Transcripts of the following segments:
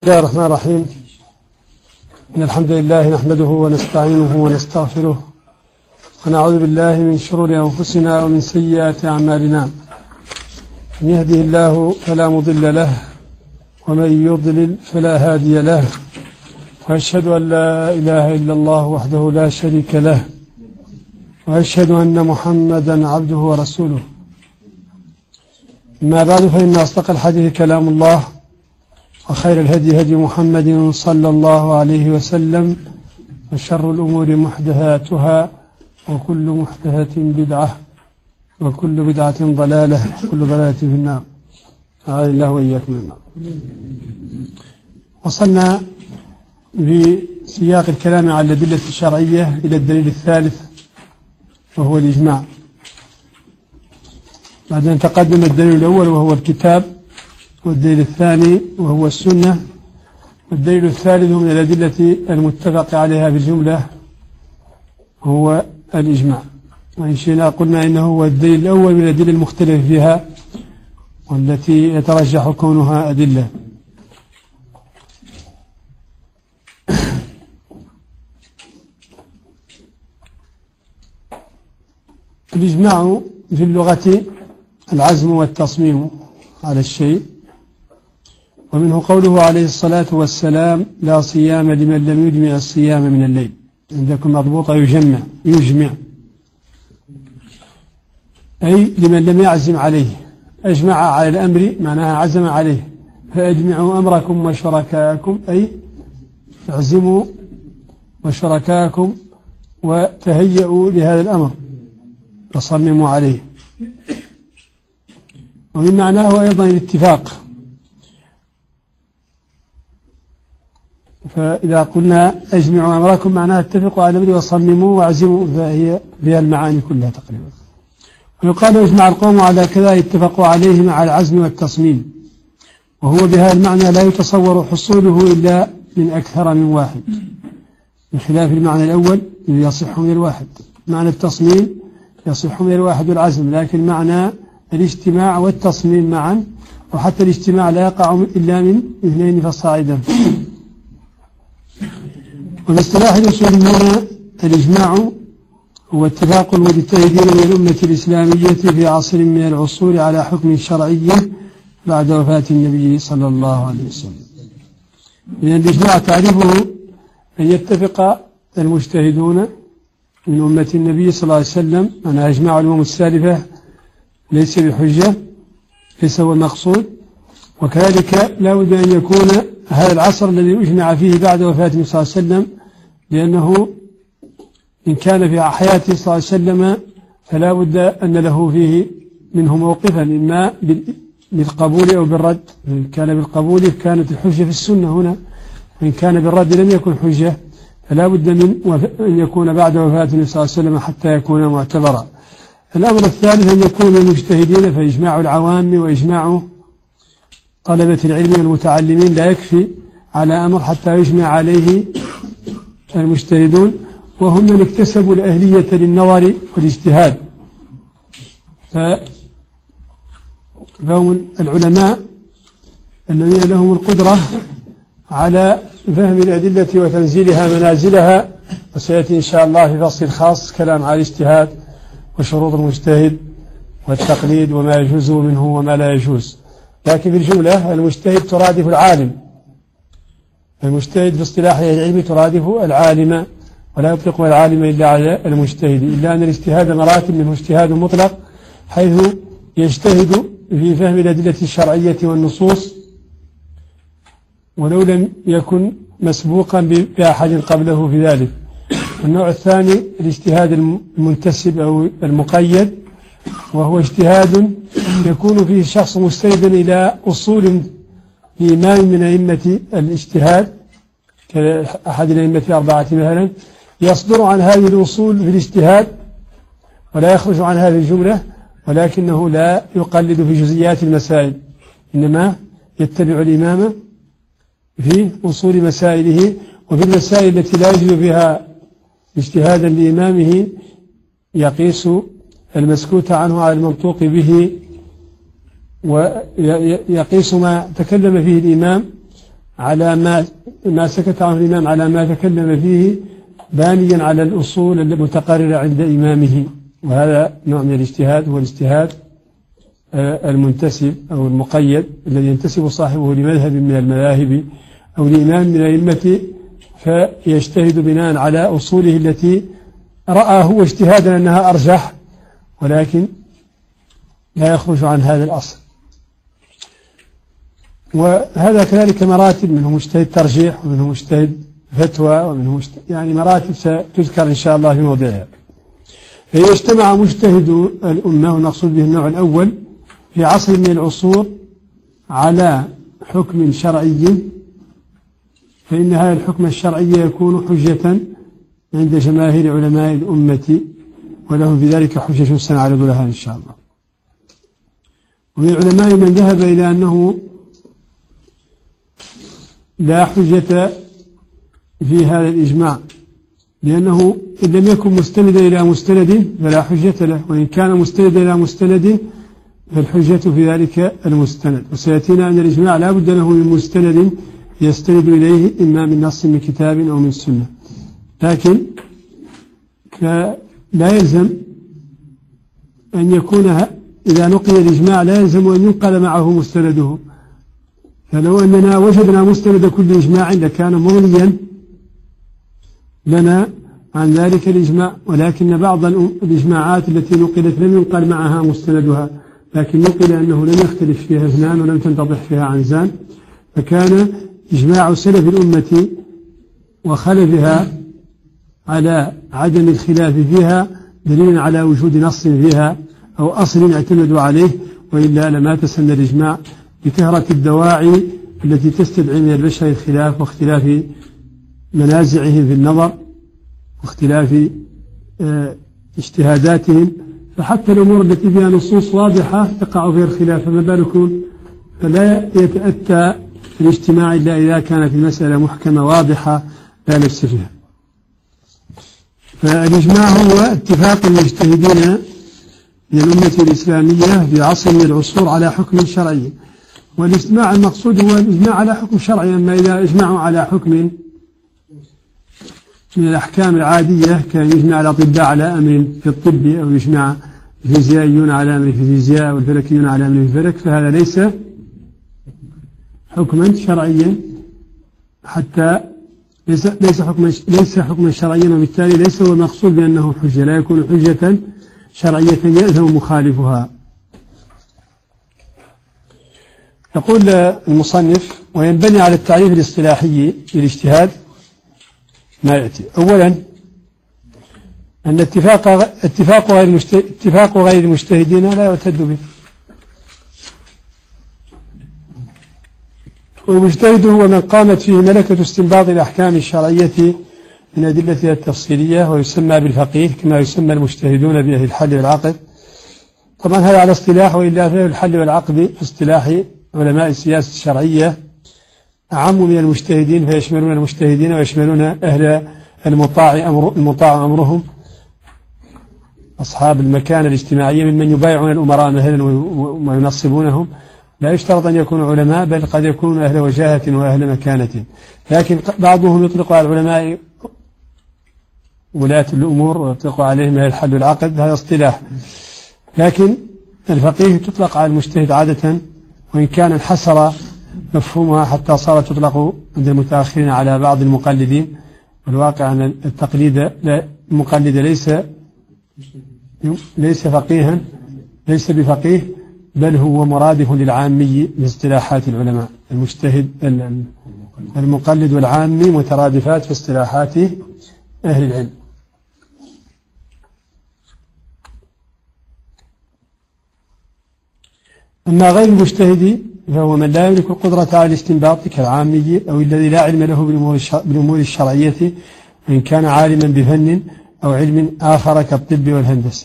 بسم الله الرحمن الرحيم. إن الحمد لله نحمده ونستعينه ونستغفره ونعوذ بالله من شرور أنفسنا ومن سيئات أعمالنا. من يهده الله فلا مضل له ومن يضلل فلا هادي له، وأشهد أن لا إله إلا الله وحده لا شريك له، وأشهد أن محمدا عبده ورسوله. أما بعد، فإن أصدق الحديث كلام الله، وخير الهدي هدي محمد صلى الله عليه وسلم، وشر الأمور محدثاتها، وكل محدثة بدعة، وكل بدعة ضلالة، وكل ضلالة في النار. أعاذ الله وإياكم من النار. وصلنا بسياق الكلام على الأدلة الشرعية إلى الدليل الثالث، وهو الإجماع. بعد أن تقدم الدليل الأول وهو الكتاب، والدليل الثاني وهو السنة، والدليل الثالث من الأدلة المتفق عليها بالجملة هو الإجماع. وإن شئنا قلنا إنه هو الدليل الأول من الأدلة المختلف فيها، والتي يترجح كونها أدلة. الإجماع في اللغة العزم والتصميم على الشيء، ومنه قوله عليه الصلاة والسلام: لا صيام لمن لم يجمع الصيام من الليل. عندكم مضبوطة يجمع، أي لمن لم يعزم عليه. أجمع على الأمر معناها عزم عليه. فأجمعوا أمركم وشركاءكم، أي اعزموا وشركاءكم وتهيئوا لهذا الأمر وصمموا عليه. ومن معناه أيضا الاتفاق. فإذا قلنا أجمعوا أمركم معناها اتفقوا على الأمر وصمموا واعزموا، فهي بها المعاني كلها تقريبا. ويقال اجمع القوم على كذا اتفقوا عليه مع العزم والتصميم، وهو بها المعنى لا يتصور حصوله إلا من أكثر من واحد، بخلاف المعنى الأول الذي يصح من الواحد. معنى التصميم يصح من الواحد والعزم، لكن معنى الاجتماع والتصميم معا، وحتى الاجتماع لا يقع إلا من اثنين فصاعدا. وباصطلاح الأصوليين الإجماع هو اتفاق المجتهدين من الأمة الإسلامية في عصر من العصور على حكم شرعي بعد وفاة النبي صلى الله عليه وسلم. لأن الإجماع تعريفه أن يتفق المجتهدون من أمة النبي صلى الله عليه وسلم. أنا أجمع الأمم السالفة ليس بحجة، ليس هو المقصود. وكذلك لا بد أن يكون هذا العصر الذي أجمع فيه بعد وفاة النبي صلى الله عليه وسلم، لأنه إن كان في حياته صلى الله عليه وسلم فلا بد أن له فيه منه موقفا، إما بالقبول أو بالرد. إن كان بالقبول كانت الحجة في السنة هنا، وإن كان بالرد لم يكن حجة، فلا بد من أن يكون بعد وفاة النبي صلى الله عليه وسلم حتى يكون معتبرا. الأمر الثالث أن يكون المجتهدين، فإجماع العوام وإجماع طلبة العلم والمتعلمين لا يكفي على أمر حتى يجمع عليه المجتهدون، وهم من اكتسبوا الأهلية للنظر والاجتهاد. فهم العلماء الذين لهم القدرة على فهم الأدلة وتنزيلها منازلها. وسيأتي إن شاء الله في فصل خاص كلام على الاجتهاد وشروط المجتهد والتقليد وما يجوز منه وما لا يجوز. لكن في الجملة المجتهد ترادف العالم. المجتهد في اصطلاح العلم ترادف العالم، ولا يطلق العالم إلا على المجتهد، إلا أن الاجتهاد مراتب، منه اجتهاد مطلق حيث يجتهد في فهم الأدلة الشرعية والنصوص ولو لم يكن مسبوقا بأحد قبله في ذلك. النوع الثاني الاجتهاد المنتسب أو المقيد، وهو اجتهاد يكون فيه الشخص مستندا إلى أصول لإمام من أئمة الاجتهاد كأحد الأئمة الأربعة مثلا، يصدر عن هذه الأصول في الاجتهاد ولا يخرج عن هذه الجملة، ولكنه لا يقلد في جزئيات المسائل، إنما يتبع الإمام في أصول مسائله. وفي المسائل التي لا يجد فيها اجتهادا لإمامه يقيس المسكوت عنه على المنطوق به، ويقيس ما تكلم فيه الإمام على ما سكت عنه الإمام على ما تكلم فيه بانيا على الأصول المتقررة عند إمامه. وهذا نوع من الاجتهاد، هو الاجتهاد المنتسب أو المقيد الذي ينتسب صاحبه لمذهب من المذاهب أو لإمام من الأئمة، فيجتهد بناء على أصوله التي رأى هو اجتهادا أنها أرجح، ولكن لا يخرج عن هذا الأصل. وهذا كذلك مراتب، منه مجتهد ترجيح ومنه مجتهد فتوى ومنه يعني مراتب ستذكر إن شاء الله في موضعها. فإذا اجتمع مجتهد الأمة، ونقصد به النوع الأول، في عصر من العصور على حكم شرعي، فإن هذا الحكم الشرعي يكون حجة عند جماهير علماء الأمة، ولهم في ذلك حجة سنعرض لها إن شاء الله. ومن العلماء من ذهب إلى أنه لا حجة في هذا الإجماع، لأنه إن لم يكن مستندا إلى مستند فلا حجة له، وإن كان مستندا إلى مستند فالحجة في ذلك المستند. وسيأتينا أن الإجماع لا بد له من مستند يستند إليه إما من نص من كتاب أو من سنة، لكن لا يلزم أن يكون إذا نقل الإجماع لا يلزم أن ينقل معه مستنده. فلو أننا وجدنا مستند كل إجماع لكان مغنيا لنا عن ذلك الإجماع، ولكن بعض الإجماعات التي نقلت لم ينقل معها مستندها، لكن نقل أنه لم يختلف فيها اثنان ولم تنتضح فيها عنزان، فكان إجماع سلف الأمة وخلفها على عدم الخلاف فيها دليل على وجود نص فيها أو أصل اعتمدوا عليه، وإلا لما تسنى الإجماع بكثرة الدواعي التي تستدعي من البشر الخلاف واختلاف منازعهم في النظر واختلاف اجتهاداتهم. فحتى الأمور التي فيها نصوص واضحة يقع فيها الخلاف، فما بالكم فلا يتأتى الاجتماع إلا إذا كانت المسألة محكمة واضحة لا لبس فيها. فالإجماع هو اتفاق المجتهدين من الأمة الإسلامية في عصر من العصور على حكم شرعي، والاجتماع المقصود هو الإجماع على حكم شرعي. أما إذا اجمعوا على حكم من الأحكام العادية كان يجمع الأطباء على أمر في الطب، أو يجمع الفيزيائيون على أمر في الفيزياء والفلكيون على أمر في الفلك، فهذا ليس حكما شرعيا، حتى ليس حكما شرعيا، وبالتالي ليس هو المقصود بأنه حجة، لا يكون حجة شرعية يأثم مخالفها. يقول المصنف: وينبني على التعريف الاصطلاحي للاجتهاد ما يأتي. أولا أن اتفاق غير المجتهدين لا يعتد به، والمجتهد هو من قامت فيه ملكة استنباط الأحكام الشرعية من أدلتها التفصيلية، ويسمى بالفقيه كما يسمى المجتهدون بأهل الحل والعقد. طبعا هذا على اصطلاح، وإلا فأهل الحل والعقد في اصطلاح علماء السياسة الشرعية أعم من المجتهدين، فيشملون المجتهدين ويشملون أهل المطاع أمرهم، أصحاب المكانة الاجتماعية ممن يبايعون الأمراء مثلا وينصبونهم. لا يشترط أن يكونوا علماء، بل قد يكونوا أهل وجاهة وأهل مكانة، لكن بعضهم يطلق على العلماء ولاة الأمور ويطلق عليهم أهل الحل والعقد، هذا اصطلاح. لكن الفقيه تطلق على المجتهد عادة، وإن كان انحسر مفهومها حتى صارت تطلق عند المتأخرين على بعض المقلدين، والواقع أن المقلد ليس فقيها، ليس بفقيه، بل هو مرادف للعامي باصطلاحات العلماء. المجتهد المقلد والعامي مترادفات في اصطلاحات أهل العلم. أما غير المجتهد فهو من لا يملك القدرة على الاستنباط كالعامي، أو الذي لا علم له بالأمور الشرعية، إن كان عالما بفن أو علم آخر كالطب والهندسة.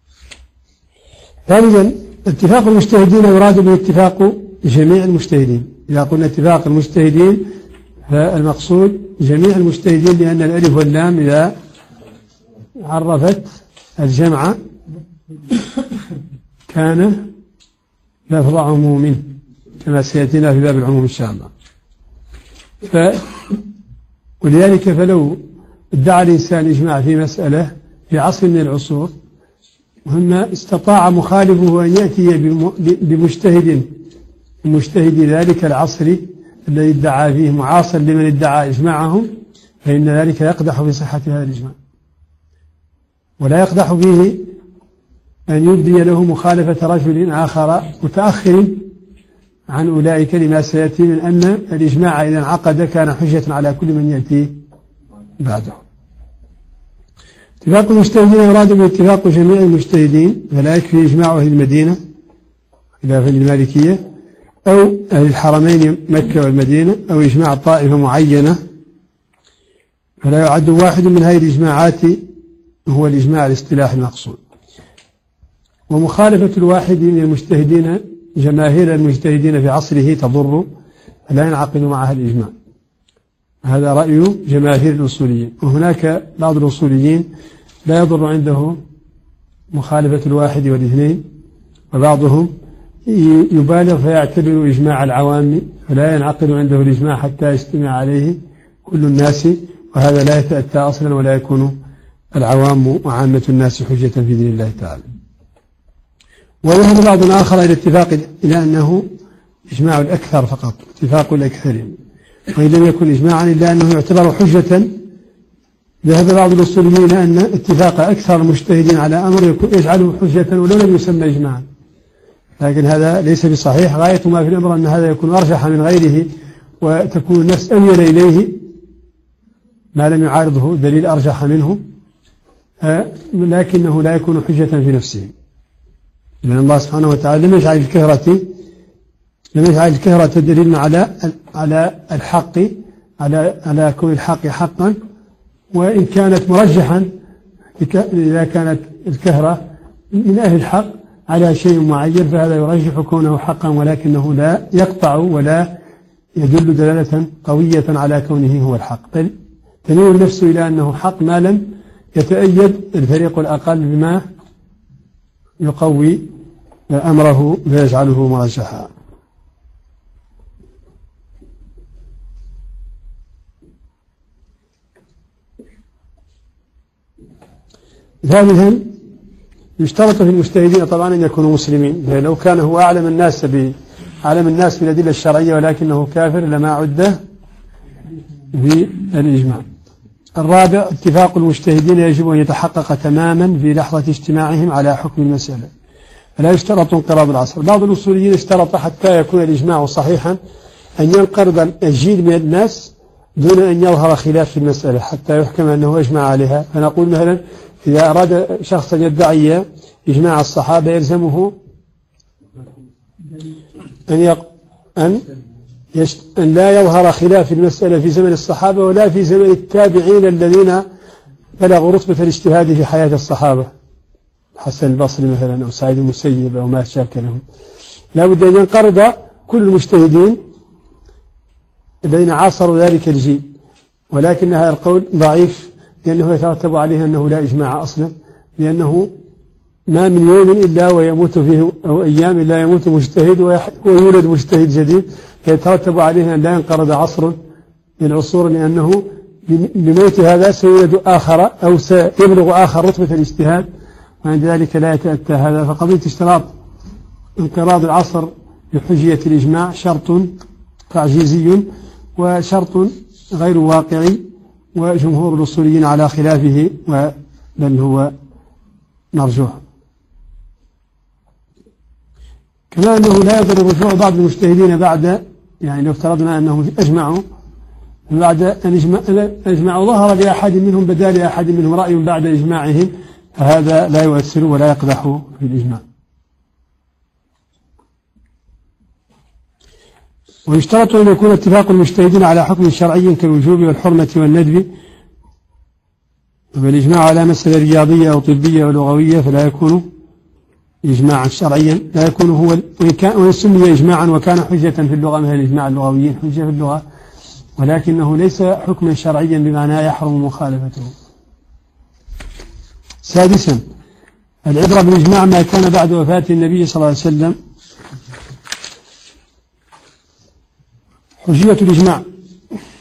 ثانيا اتفاق المجتهدين يراد به اتفاق جميع المجتهدين. إذا قلنا اتفاق المجتهدين فالمقصود جميع المجتهدين، لأن الألف واللام إذا عرفت الجمع كان لفظ عموم كما سيأتينا في باب العموم إن شاء الله. ولذلك فلو ادعى الإنسان إجماع في مسألة في عصر من العصور ثم استطاع مخالفه أن يأتي بمجتهد ذلك العصر الذي ادعى فيه معاصر لمن ادعى إجماعهم، فإن ذلك يقدح في صحة هذا الإجماع، ولا يقدح فيه أن يبدي له مخالفة رجل آخر متأخر عن أولئك لما سيأتي من أن الإجماع إذا انعقد كان حجة على كل من يأتي بعده. اتفاق المجتهدين يراد باتفاق جميع المجتهدين، فلا يكفي إجماع أهل المدينة خلافا للمالكية أو أهل الحرمين مكة والمدينة أو إجماع طائفة معينة، فلا يعد واحد من هذه الإجماعات هو الإجماع الاصطلاحي المقصود. ومخالفة الواحد من المجتهدين جماهير المجتهدين في عصره تضر، فلا ينعقد معها الإجماع. هذا رأي جماهير الأصوليين. وهناك بعض الأصوليين لا يضر عنده مخالفة الواحد والاثنين، وبعضهم يبالغ فيعتبر إجماع العوام، فلا ينعقد عنده الإجماع حتى يجتمع عليه كل الناس، وهذا لا يتأتى أصلا ولا يكون العوام وعامة الناس حجة في دين الله تعالى. وذهب بعض آخر إلى اتفاق إلى أنه إجماع الأكثر فقط، اتفاق الأكثرين، وإن لم يكن إجماعا إلا أنه يعتبر حجة. ذهب بعض الأصوليين إلى أن اتفاق أكثر المجتهدين على أمر يجعله حجة ولو لم يسمى إجماعا، لكن هذا ليس بصحيح. غاية ما في الأمر أن هذا يكون أرجح من غيره، وتكون النفس أميل إليه ما لم يعارضه دليل أرجح منه، لكنه لا يكون حجة في نفسه، لأن الله سبحانه وتعالى لم يجعل الكهرة دليل على الحق، على كون الحق حقا، وإن كانت مرجحا إذا كانت الكهرة من أهل الحق على شيء معين فهذا يرجح كونه حقا، ولكنه لا يقطع ولا يدل دلالة قوية على كونه هو الحق، بل تميل النفس إلى أنه حق ما لم يتأيد الفريق الأقل بما يقوي أمره فيجعله مرجحا. ثالثا يشترط في المجتهدين طبعا أن يكونوا مسلمين، لو كان هو أعلم الناس بالأدلة الشرعية ولكنه كافر لما عد بالإجماع. الرابع اتفاق المجتهدين يجب أن يتحقق تماما في لحظة اجتماعهم على حكم المسألة، فلا يشترط انقراض العصر. بعض الأصوليين اشترط حتى يكون الإجماع صحيحا أن ينقرض الجيل من الناس دون أن يظهر خلاف في المسألة حتى يحكم أنه أجمع عليها. فنقول مثلا إذا أراد شخصا يدعي إجماع الصحابة يلزمه أن لا يظهر خلاف في المسألة في زمن الصحابة ولا في زمن التابعين الذين بلغوا رتبة الاجتهاد في حياة الصحابة، حسن البصري مثلا أو سعيد المسيب أو ما شابه لهم. لا بد أن ينقرض كل المجتهدين الذين عاصروا ذلك الجيل، ولكن هذا القول ضعيف لأنه يترتب عليه أنه لا إجماع أصلا، لأنه ما من يوم إلا ويموت فيه أو أيام إلا يموت مجتهد ويولد مجتهد جديد، يترتب عليه أن لا ينقرض عصر من العصور، لأنه بموت هذا سيولد آخر أو سيبلغ آخر رتبة الاجتهاد، وعند ذلك لا يتأتى هذا. فقضية اشتراط انقراض العصر بحجية الإجماع شرط تعجيزي وشرط غير واقعي، وجمهور الأصوليين على خلافه بل هو مرجوح. كما أنه لا يضر رجوع بعض المجتهدين بعد، يعني لو افترضنا أنه أجمعوا بعد أن أجمعوا ظهر لأحد منهم بدا لأحد منهم رأي بعد إجماعهم، فهذا لا يؤثر ولا يقدح في الإجماع. ويشترط أن يكون اتفاق المجتهدين على حكم شرعي كالوجوب والحرمة والندب، والإجماع على مسألة رياضية أو طبية أو لغوية فلا يكون إجماعا شرعيا، لا يكون هو وإن سمي إجماعا وكان حجة في اللغة مثل الإجماع اللغويين حجة في اللغة، ولكنه ليس حكما شرعيا بمعنى يحرم مخالفته. سادسا العبرة بالإجماع ما كان بعد وفاة النبي صلى الله عليه وسلم. حجية الإجماع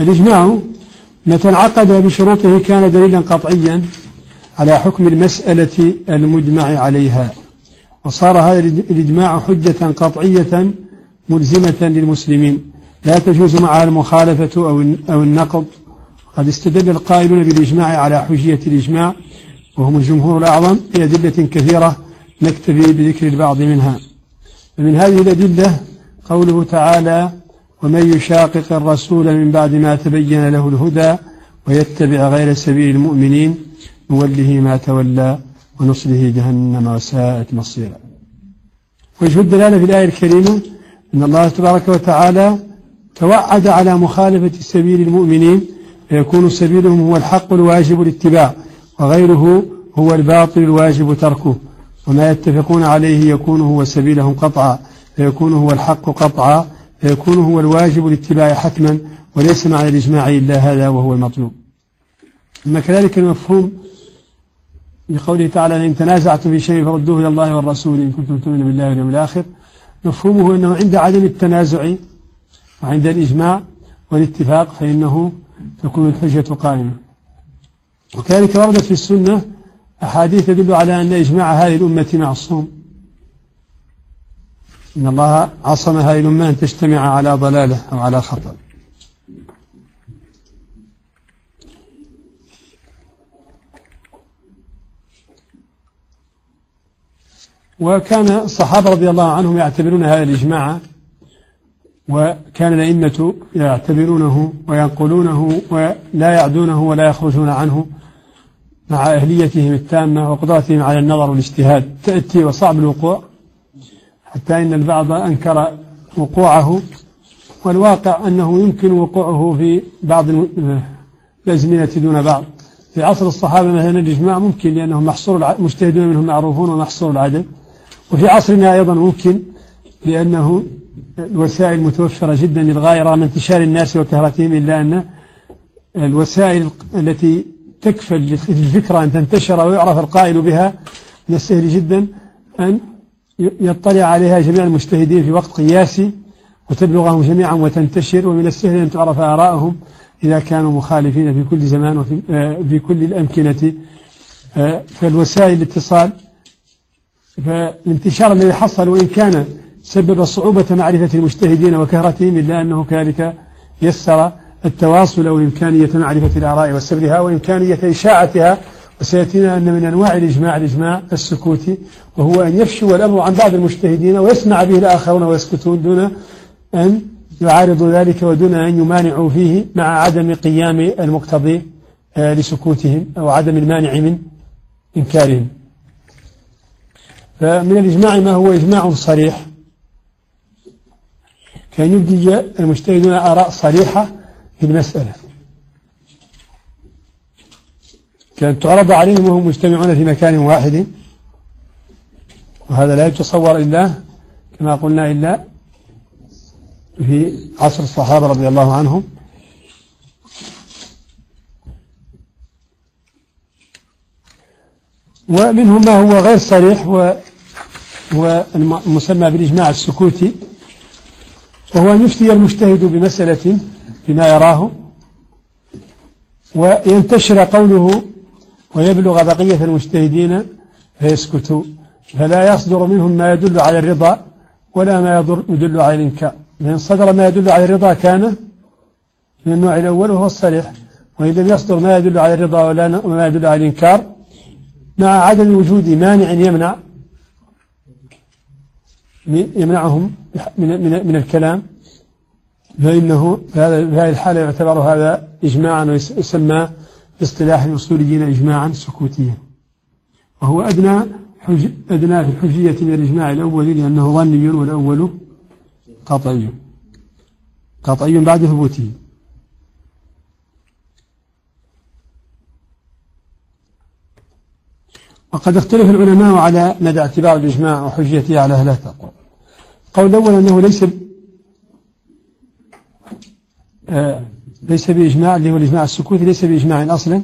الإجماع متى انعقد بشروطه كان دليلا قطعيا على حكم المسألة المجمع عليها، وصار هذا الإجماع حجة قطعية ملزمة للمسلمين لا تجوز معها المخالفة أو النقض. قد استدل القائلون بالإجماع على حجية الإجماع وهم الجمهور الأعظم بأدلة كثيرة نكتفي بذكر البعض منها. ومن هذه الأدلة قوله تعالى: ومن يشاقق الرسول من بعد ما تبين له الهدى ويتبع غير سبيل المؤمنين نوله ما تولى ونصله جهنم وساءت مصيرا. وجه الدلالة في الآية الكريمة أن الله تبارك وتعالى توعد على مخالفة سبيل المؤمنين فيكون سبيلهم هو الحق الواجب الاتباع وغيره هو الباطل الواجب تركه، وما يتفقون عليه يكون هو سبيلهم قطعا فيكون هو الحق قطعا فيكون هو الواجب الاتباع حتما، وليس معنى الإجماع إلا هذا وهو المطلوب. أما كذلك المفهوم بقوله تعالى: إن تنازعتم في شيء فردوه إلى الله والرسول إن كنتم تؤمنون بالله واليوم الآخر، مفهومه أنه عند عدم التنازع وعند الإجماع والاتفاق فإنه تكون الحجة قائمة. وكذلك وردت في السنة أحاديث تدل على أن إجماع هذه الأمة معصوم، إن الله عصم هذه الأمة أن تجتمع على ضلالة أو على خطأ. وكان الصحابة رضي الله عنهم يعتبرون هذا الإجماع، وكان الأئمة يعتبرونه وينقلونه ولا يعدونه ولا يخرجون عنه مع أهليتهم التامة وقدرتهم على النظر والاجتهاد تأتي وصعب الوقوع، حتى إن البعض أنكر وقوعه، والواقع أنه يمكن وقوعه في بعض الأزمنة دون بعض. في عصر الصحابة مثلا الإجماع ممكن لأنهم مجتهدون منهم معروفون ومحصور العدد، وفي عصرنا أيضا ممكن لأنه الوسائل متوفرة جدا للغاية رغم انتشار الناس وكثرتهم، إلا أن الوسائل التي تكفل للفكرة أن تنتشر ويعرف القائل بها من السهل جدا أن يطلع عليها جميع المجتهدين في وقت قياسي وتبلغهم جميعا وتنتشر، ومن السهل أن تعرف آراءهم إذا كانوا مخالفين في كل زمان وفي كل الأمكنة. فالوسائل الاتصال فالانتشار الذي حصل وإن كان سبب صعوبة معرفة المجتهدين وكثرتهم، إلا أنه كذلك يسر التواصل وإمكانية معرفة الآراء وسبرها وإمكانية إشاعتها. وسيأتينا أن من أنواع الإجماع السكوتي، وهو أن يفشو الأمر عن بعض المجتهدين ويسمع به الآخرون ويسكتون دون أن يعارضوا ذلك ودون أن يمانعوا فيه مع عدم قيام المقتضي لسكوتهم أو عدم المانع من إنكارهم. فمن الإجماع ما هو إجماع صريح، كان يبدي المجتهدون آراء صريحة في المسألة، كانت تعرض عليهم وهم مجتمعون في مكان واحد، وهذا لا يتصور إلا كما قلنا إلا في عصر الصحابة رضي الله عنهم. ومنهم ما هو غير صريح وهو المسمى بالإجماع السكوتي، وهو أن يفتي المجتهد بمسألة بما يراه وينتشر قوله ويبلغ بقية المجتهدين فيسكتوا، فلا يصدر منهم ما يدل على الرضا ولا ما يدل على الإنكار. لأن صدر ما يدل على الرضا كان من النوع الأول وهو الصريح، وإن لم يصدر ما يدل على الرضا ولا ما يدل على الإنكار مع عدم وجود مانع يمنعهم من الكلام، فإنه في هذه الحالة يعتبر هذا إجماعا ويسمى باصطلاح الأصوليين إجماعا سكوتيا، وهو أدنى في الحجية من الإجماع الأول، لأنه ظني والأول قطعي بعد ثبوته. وقد اختلف العلماء على مدى اعتبار الإجماع وحجيته على ثلاثة أقوال. القول الأول أنه ليس بإجماع، اللي هو الإجماع السكوتي ليس بإجماع أصلا،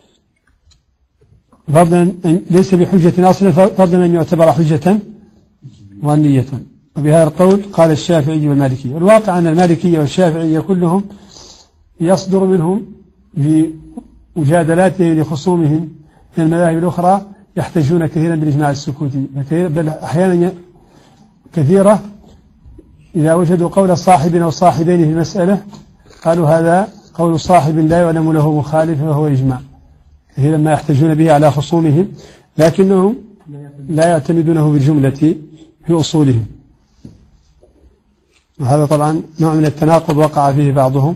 ليس بحجة أصلا، فضلا أن يعتبر حجة ظنية. وبهذا القول قال الشافعي والمالكية. الواقع أن المالكية والشافعية كلهم يصدر منهم بمجادلاتهم لخصومهم من المذاهب الأخرى يحتجون كثيرا بالإجماع السكوتي، بل أحيانا كثيرة إذا وجدوا قول صاحب أو صاحبين في المسألة قالوا هذا قول صاحب لا يعلم له مخالف وهو إجماع، كثيرا ما يحتجون به على خصومهم لكنهم لا يعتمدونه بالجملة في أصولهم. وهذا طبعا نوع من التناقض وقع فيه بعضهم،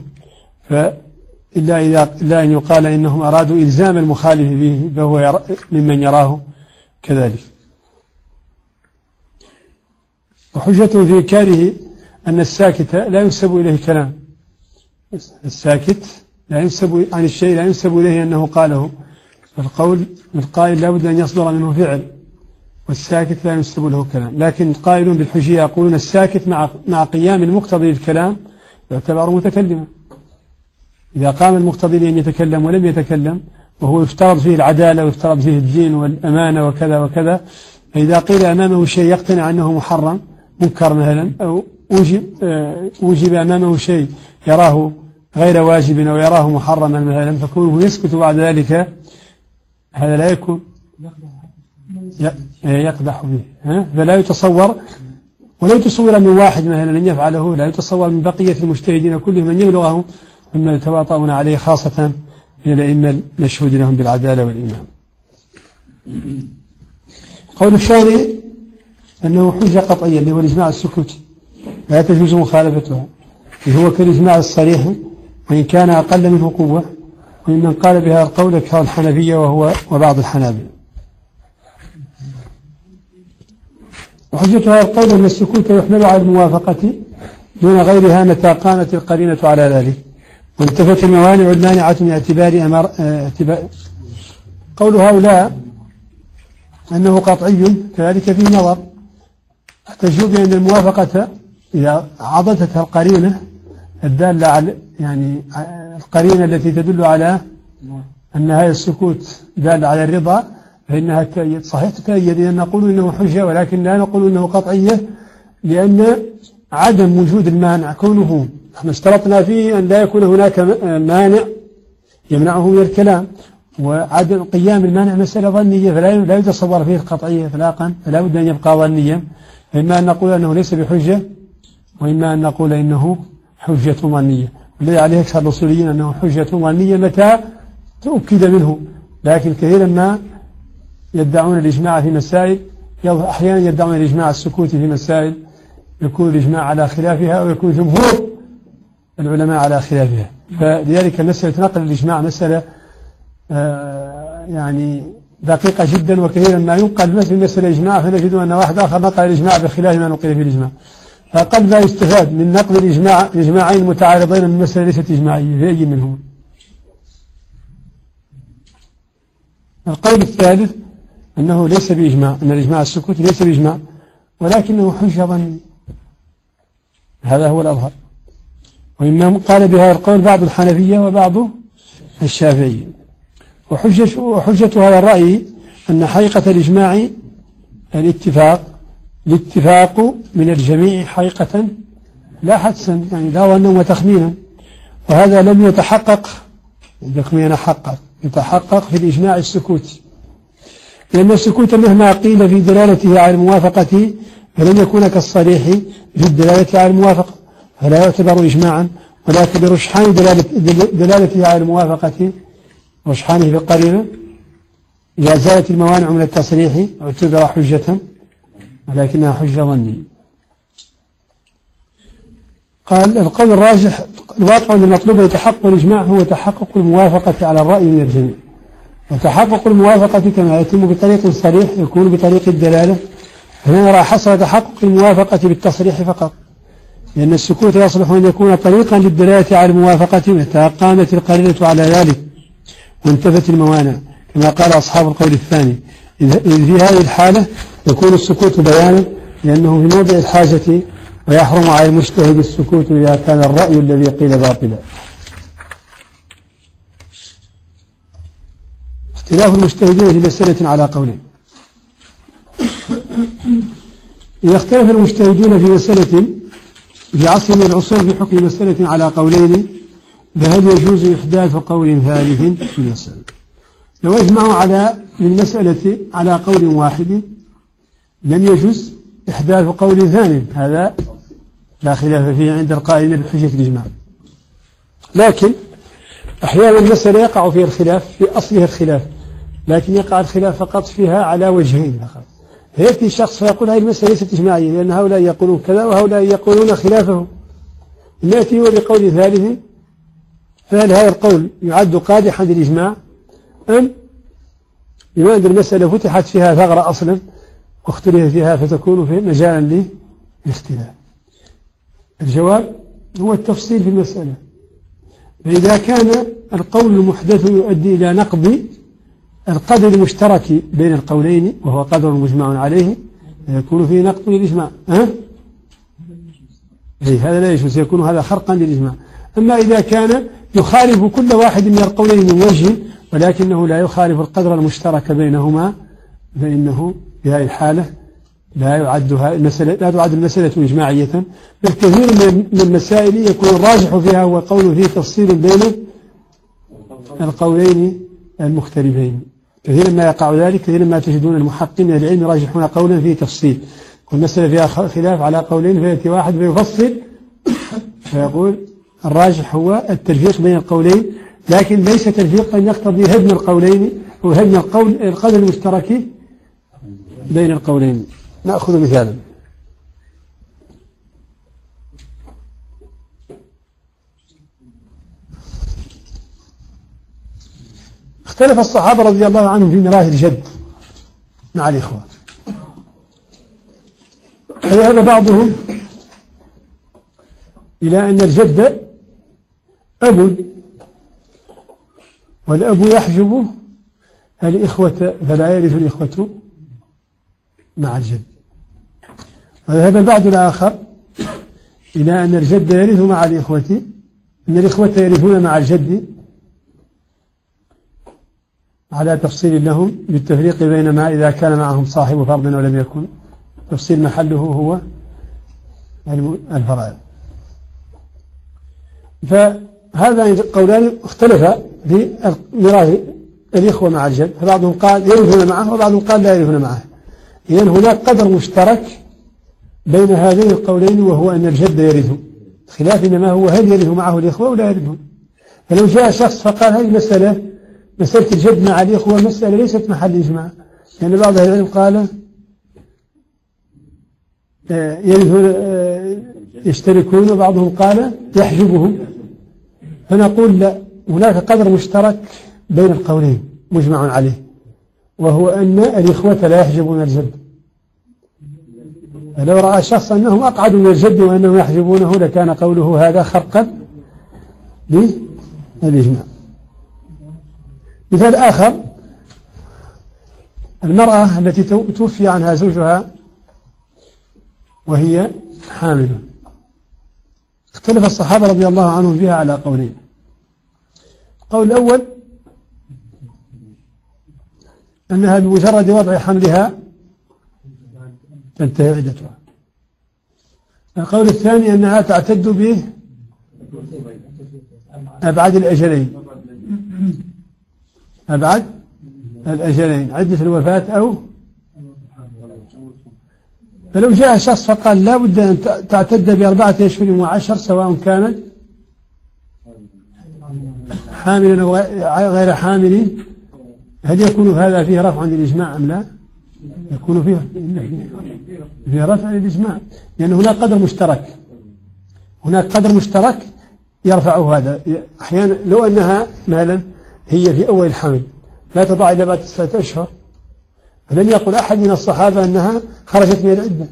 إلا أن يقال إنهم أرادوا إلزام المخالف به فهو ممن يراه كذلك. وحجته في إنكاره أن الساكت لا ينسب إليه كلام، الساكت لا ينسب عن الشيء لا ينسب إليه أنه قاله، القائل لا بد أن يصدر منه فعل، والساكت لا ينسب له كلام. لكن القائلون بالحجية يقولون الساكت مع قيام المقتضي بالكلام يعتبر متكلما، إذا قام المقتضي لأن يتكلم ولم يتكلم وهو يفترض فيه العدالة ويفترض فيه الدين والأمانة وكذا وكذا، فإذا قيل أمامه شيء يقتنع أنه محرم منكر مثلا، أو وجب أمامه شيء يراه غير واجب أو يراه محرما مثلا، فكونه يسكت بعد ذلك هذا لا يكون يقدح به، فلا يتصور، ولا يتصور من واحد مثلا أن يفعله، لا يتصور من بقية المجتهدين كلهم من يبلغه مما يتواطؤون عليه، خاصة من الأئمة المشهود لهم بالعدالة والإمام. قول الثاني أنه حجة قطعية اللي هو الإجماع السكوتي لا تجوز مخالفتها، هو كالإجماع الصريح وإن كان أقل منه قوة، ومن قال بها القول كالحنفية وبعض الحنابلة. وحجة هذا القول أن السكوت يحمل على الموافقة دون غيرها متى قامت القرينة على ذلك وانتفت الموانع المانعة من اعتبار قول هؤلاء أنه قطعي كذلك في نظر، احتجوا بأن الموافقة إذا عضدتها القرينة الدالة على يعني القرينة التي تدل على أن هذا السكوت دال على الرضا فإنها تأيد. صحيح تأيد لأن نقول إنه حجة، ولكن لا نقول إنه قطعية، لأن عدم وجود المانع كونه نحن اشترطنا فيه أن لا يكون هناك مانع يمنعه من الكلام، وعدم قيام المانع مسألة ظنية فلا يتصور فيه القطعية إطلاقا، فلا بد أن يبقى ظنيا، إما أن نقول أنه ليس بحجة وإما أن نقول إنه حجة ظنية، والذي عليه أكثر الأصوليين أنه حجة ظنية متى تؤكد منه. لكن كثيرا ما يدعون الإجماع في مسائل، أحيانا يدعون الإجماع السكوتي في مسائل يكون الإجماع على خلافها أو يكون جمهور العلماء على خلافها، فلذلك مسألة نقل الإجماع مسألة يعني دقيقة جدا، وكثيرا ما ينقل مثل مسألة إجماع فنجد أن واحد آخر نقل الإجماع بخلاف ما نقل في الإجماع، فقد ما يستفاد من نقل الإجماعين متعارضين من مسألة ليست إجماعية في أي منهم. القول الثالث أنه ليس بإجماع، أن الإجماع السكوتي ليس بإجماع ولكنه حجة ظنية، هذا هو الأظهر، وإنهم قال بهذا القول بعض الحنفية وبعض الشافعية. وحجة هذا الرأي أن حقيقة الإجماع الاتفاق من الجميع حقيقة لا حدسا، يعني لا ظنا وتخمينا، وهذا لم يتحقق يتحقق في الإجماع السكوتي، لأن السكوت مهما قيل في دلالته على الموافقة فلن يكون كالصريح في الدلالة على الموافقة، فلا يعتبر إجماعا، ولكن برجحان دلالته على الموافقة رجحانه في القرينة إذا زالت الموانع من التصريح اعتبر حجة ولكنها حجة ظنية. قال القول الراجح الواقع أن المطلوب لتحقق الإجماع هو تحقق الموافقة على الرأي من الجميع، وتحقق الموافقة كما يتم بطريق صريح يكون بطريق الدلالة، فهنا نرى حصل تحقق الموافقة بالتصريح فقط، لأن السكوت يصلح أن يكون طريقا للدلالة على الموافقة متى قامت القرينة على ذلك وانتفت الموانع، كما قال أصحاب القول الثاني. إذ في هذه الحالة يكون السكوت بيانا لأنه في موضع الحاجة، ويحرم على المجتهد السكوت إذا كان الرأي الذي قيل باطلا. اختلاف المجتهدين في مسألة على قولين. إذا اختلف المجتهدون في مسألة في عصر من العصور في حكم مسألة على قولين فهل يجوز إحداث قول ثالث في المسألة؟ لو أجمعوا على المسألة على قول واحد لم يجوز إحداث قول ثاني، هذا لا خلاف فيه عند القائلين بحجة الإجماع. لكن أحيانا المسألة يقع فيها الخلاف في أصلها الخلاف، لكن يقع الخلاف فقط فيها على وجهين فقط. فيأتي شخص فيقول هذه المسألة ليست إجماعية لأن هؤلاء يقولون كذا وهؤلاء يقولون خلافه، نأتي ولقول ثالث، فهل هذا القول يعد قادحا للإجماع أم بما أن المسألة فتحت فيها ثغرة أصلا واختلف فيها فتكون في مجالا للاختلاف؟ الجواب هو التفصيل في المسألة. فإذا كان القول المحدث يؤدي إلى نقض القدر المشترك بين القولين وهو قدر مجمع عليه يكون فيه نقض للإجماع. هذا لا يجوز، يكون هذا خرقا للإجماع. أما إذا كان يخالف كل واحد من القولين من وجه ولكنه لا يخالف القدر المشترك بينهما فإنه في هذه الحالة لا تعد المسألة إجماعية. بل كثير من المسائل يكون الراجح فيها هو قول فيه تفصيل بين القولين المختلفين. كثيرا ما يقع ذلك، كثيرا ما تجدون المحققين من العلم يراجحون قولا فيه تفصيل، والمسألة فيها خلاف على قولين فيأتي واحد فيفصل فيقول الراجح هو التلفيق بين القولين، لكن ليس تلفيقا يقتضي هدم القولين وهدم القدر المشترك بين القولين. نأخذ مثالا. اختلف الصحابة رضي الله عنهم في ميراث الجد مع الإخوة، فذهب بعضهم إلى أن الجد أب والأب يحجب الإخوة فلا يرث الإخوة مع الجد، وذهب البعض الآخر إلى أن الجد يرث مع الإخوة، أن الإخوة يرثون مع الجد على تفصيل لهم بالتفريق بين ما إذا كان معهم صاحب فرض ولم يكن، تفصيل محله هو الفرائض. فهذا قولان اختلفا في ميراث الإخوة مع الجد، فبعضهم قال يرثون معه وبعضهم قال لا يرثون معه. إذن هناك قدر مشترك بين هذين القولين وهو أن الجد يرث، خلاف إنما هو هل يرث معه الإخوة ولا يرثون. فلو جاء شخص فقال هذه مسألة الجد مع الإخوة مسألة ليست محل إجماع، يعني بعض أهل العلم قال يرثون يشتركون وبعضهم قال يحجبهم، فنقول لا، هناك قدر مشترك بين القولين مجمع عليه وهو أن الإخوة لا يحجبون الجد. فلو رأى شخص أنهم أقعدوا من الجد وأنهم يحجبونه لكان قوله هذا خرقا للإجماع. مثال آخر، المرأة التي توفي عنها زوجها وهي حامل، اختلف الصحابة رضي الله عنهم فيها على قولين. القول الأول أنها بمجرد وضع حملها تنتهي عدتها. القول الثاني أنها تعتد به أبعد الأجلين، أبعد الأجلين، عدة الوفاة أو. فلو جاء شخص فقال لا بد أن تعتد ب4 أشهر و10 سواء كانت حاملا أو غير حامل، هل يكون هذا فيه رفع للإجماع أم لا؟ يكون فيه رفع للإجماع، لأن هناك قدر مشترك، هناك قدر مشترك يرفعه هذا. أحيانا لو أنها مثلا هي في أول الحمل لا تضع إلا بعد 9 أشهر، فلم يقل أحد من الصحابة أنها خرجت من العدة.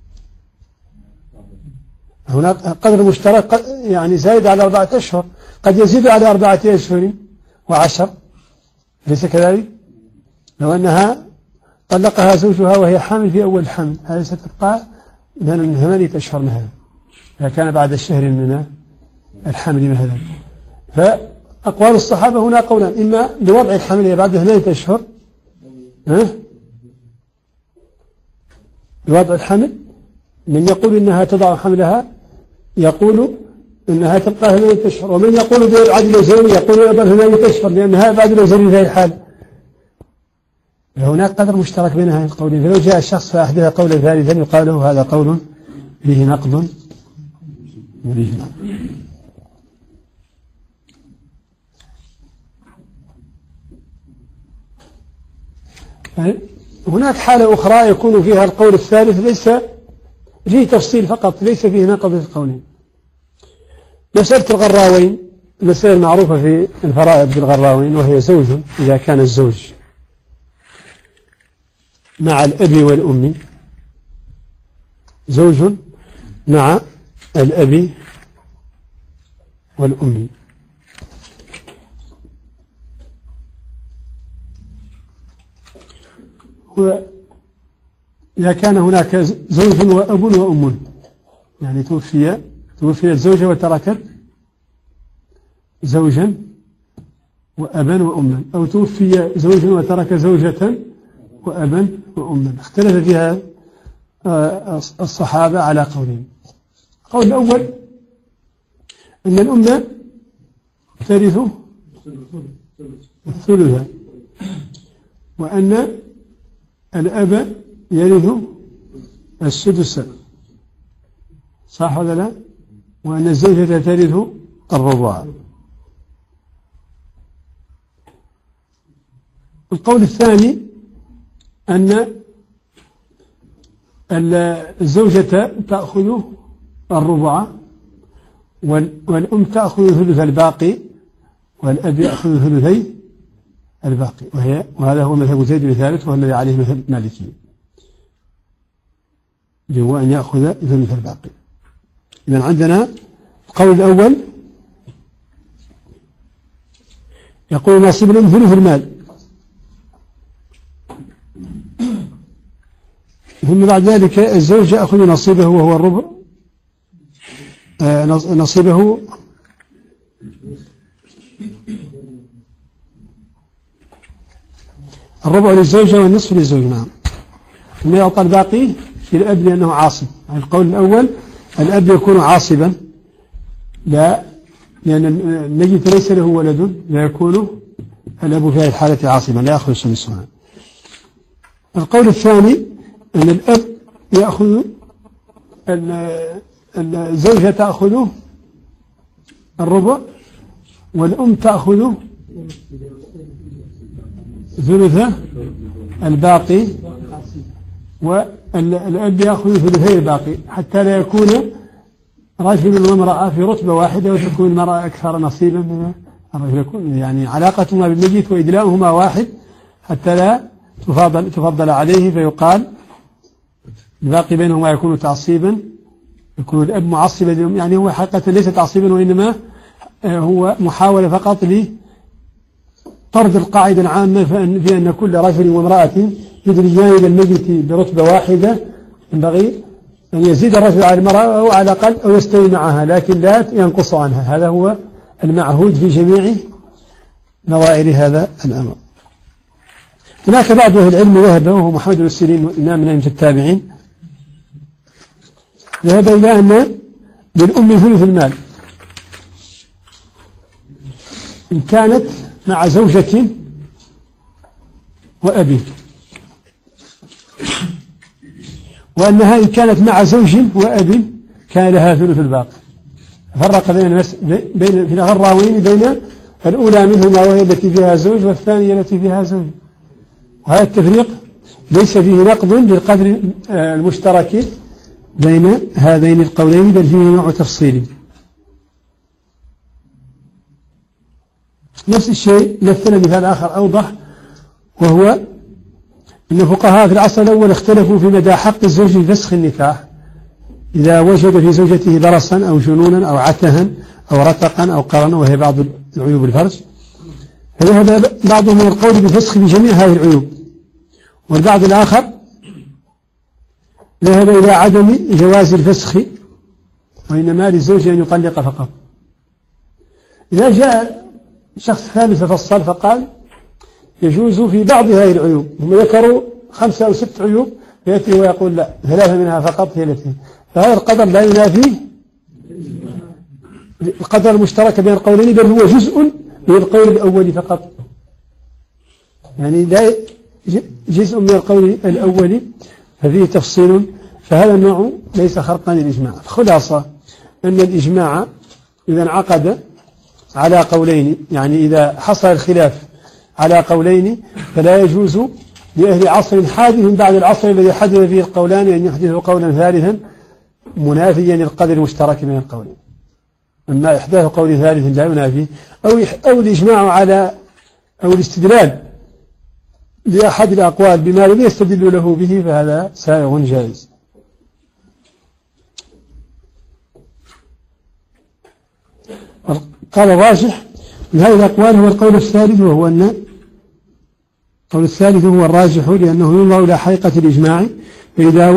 هناك قدر مشترك يعني زايد على 4 أشهر، قد يزيد على 4 أشهر و10، ليس كذلك؟ لو أنها طلقها زوجها وهي حامل في أول الحمل، هذه ستبقى من 8 أشهر مثلا إذا كان بعد الشهر من الحمل مثلا. فأقوال الصحابة هنا قولان، إما بوضع الحمل بعد 8 أشهر بوضع الحمل، من يقول إنها تضع حملها يقول أنها تبقى 8 أشهر، ومن يقول بالعدل زوجي يقول يبقى 8 أشهر لأنها بعد زوجي في هذه الحال. هناك قدر مشترك بين هذه القولين، فلو جاء الشخص فأحدث قولا ثالثا يقال له هذا قول فيه نقض بالإجماع. هناك حالة أخرى يكون فيها القول الثالث ليس فيه تفصيل فقط، ليس فيه نقض في القولين. مسألة الغراوين، المسألة المعروفة في الفرائض بالغراوين، وهي زوج إذا كان الزوج مع الأب والأم، زوج مع الأب والأم، وإذا كان هناك زوج وأب وأم، يعني توفيت الزوجة وتركت زوجا وأبا وأما، أو توفي زوج وترك زوجة وأبا وأما، اختلف فيها الصحابة على قولين. القول الأول أن الأم ترث الثلث، وأن الأب يرث السدس، صح ولا لا؟ وأن الزوجة ترث الربع. القول الثاني أن الزوجة تأخذ الربع، والأم تأخذ ثلث الباقي، والأب يأخذ ثلثي الباقي، وهذا هو مذهب زيد بن ثابت، وهو الذي عليه مذهب مالكي، هو أن يأخذ ثلث الباقي. إذن عندنا القول الأول يقول نصيب الأم ثلث المال، ثم بعد ذلك الزوج يأخذ نصيبه وهو الربع، نصيبه الربع للزوجة والنصف للزوج. نعم. ثم يعطى الباقي في الأب لأنه عاصب. القول الأول الأب يكون عاصبا، لا، لأن الميت ليس له ولد، لا يكون الأب في هذه الحالة عاصبا، لا يأخذ سدسها. القول الثاني أن الأب يأخذ، الزوجة تأخذ الربع، والأم تأخذ ثلث الباقي، والأب يأخذ ثلثي الباقي، حتى لا يكون رجل وامرأة في رتبة واحدة وتكون المرأة أكثر نصيبا من الرجل، يكون يعني علاقتهما بالميت وإدلاؤهما واحد، حتى لا تفضل عليه، فيقال الباقي بينهما يكون تعصيبا، يكون الأب معصبا لهم، يعني هو حقيقة ليس تعصيبا، وإنما هو محاولة فقط لطرد القاعدة العامة في أن كل رجل وامرأة يدريان إلى الميت برتبة واحدة، ينبغي أن يزيد الرجل على المرأة أو على الأقل أو يستوي معها، لكن لا ينقص عنها. هذا هو المعهود في جميع نظائر هذا الأمر. هناك بعض أهل العلم ذهب، وهو محمد بن سيرين إمام من التابعين، ذهب إلى أن للأم ثلث المال إن كانت مع زوجة وأبي، وأنها إن كانت مع زوج وأب كان لها ثلث الباقي. فرق بين في الغراوين بين الأولى منهما وهي التي فيها زوج، والثانية التي فيها زوج، وهذا التفريق ليس فيه نقض بالقدر المشترك بين هذين القولين، بل فيه نوع تفصيلي. نفس الشيء مثل مثال آخر أوضح، وهو أن فقهاء في العصر الأول اختلفوا في مدى حق الزوج في فسخ النكاح إذا وجد في زوجته برصا أو جنونا أو عتها أو رتقا أو قرنا، وهي بعض العيوب الفرج. فذهب بعضهم من القول بالفسخ بجميع هذه العيوب، والبعض الآخر ذهب إلى عدم جواز الفسخ، وإنما للزوج أن يطلق فقط. إذا جاء شخص ثالث فصل فقال يجوز في بعض هذه العيوب، هم ذكروا 5 أو 6 عيوب، فيأتي ويقول لا، 3 منها فقط هي التي، فهذا القدر لا ينافي القدر المشترك بين القولين، بل هو جزء من القول الأول فقط، يعني لا جزء من القول الأول ففيه تفصيل، فهذا النوع ليس خرقا للإجماع. الخلاصة أن الإجماع إذا انعقد على قولين، يعني إذا حصل الخلاف على قولين، فلا يجوز لأهل عصر حادث بعد العصر الذي حدث فيه القولان أن يحدثوا قولا ثالثا منافيا للقدر المشترك بين القولين. أما إحداث قول ثالث لا ينافي أو الإجماع على أو الاستدلال لأحد الأقوال بما لم يستدل له به، فهذا سائغ جائز. قال الراجح من هذه الأقوال هو القول الثالث، وهو أن القول الثالث هو الراجح، لأنه ينظر إلى حقيقة الإجماع، فإذا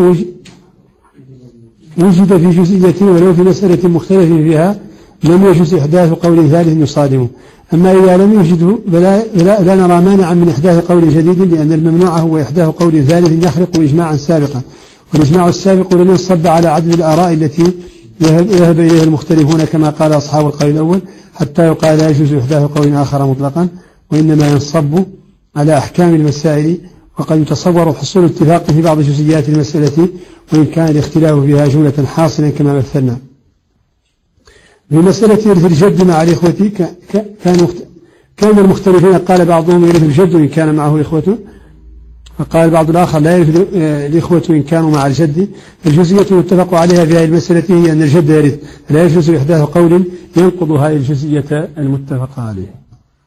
وجد في جزئية ولو في مسألة مختلف فيها لم يجوز إحداث قول ثالث يصادمه. أما إذا لم يجده لا نرى مانعا من إحداث قول جديد، لأن الممنوع هو إحداث قول ثالث يخرق إجماعا سابقا، والإجماع السابق لم ينصب على عدد الآراء التي يذهب إليها المختلفون كما قال أصحاب القول الأول، حتى يقال لا يجوز إحداث قول آخر مطلقا، وإنما ينصب على أحكام المسائل، وقد يتصور حصول اتفاق في بعض جزئيات المسألة وإن كان الاختلاف فيها جملة حاصلا كما مثلنا. في مسألة إرث الجد مع الإخوة كان المختلفين، قال بعضهم يرث الجد إن كان معه الإخوة، فقال بعض الآخر لا يرث الإخوة إن كانوا مع الجد. الجزئية المتفق عليها في هذه المسألة هي أن الجد يرث، فلا يجوز إحداث قول ينقض هذه الجزئية المتفق عليها.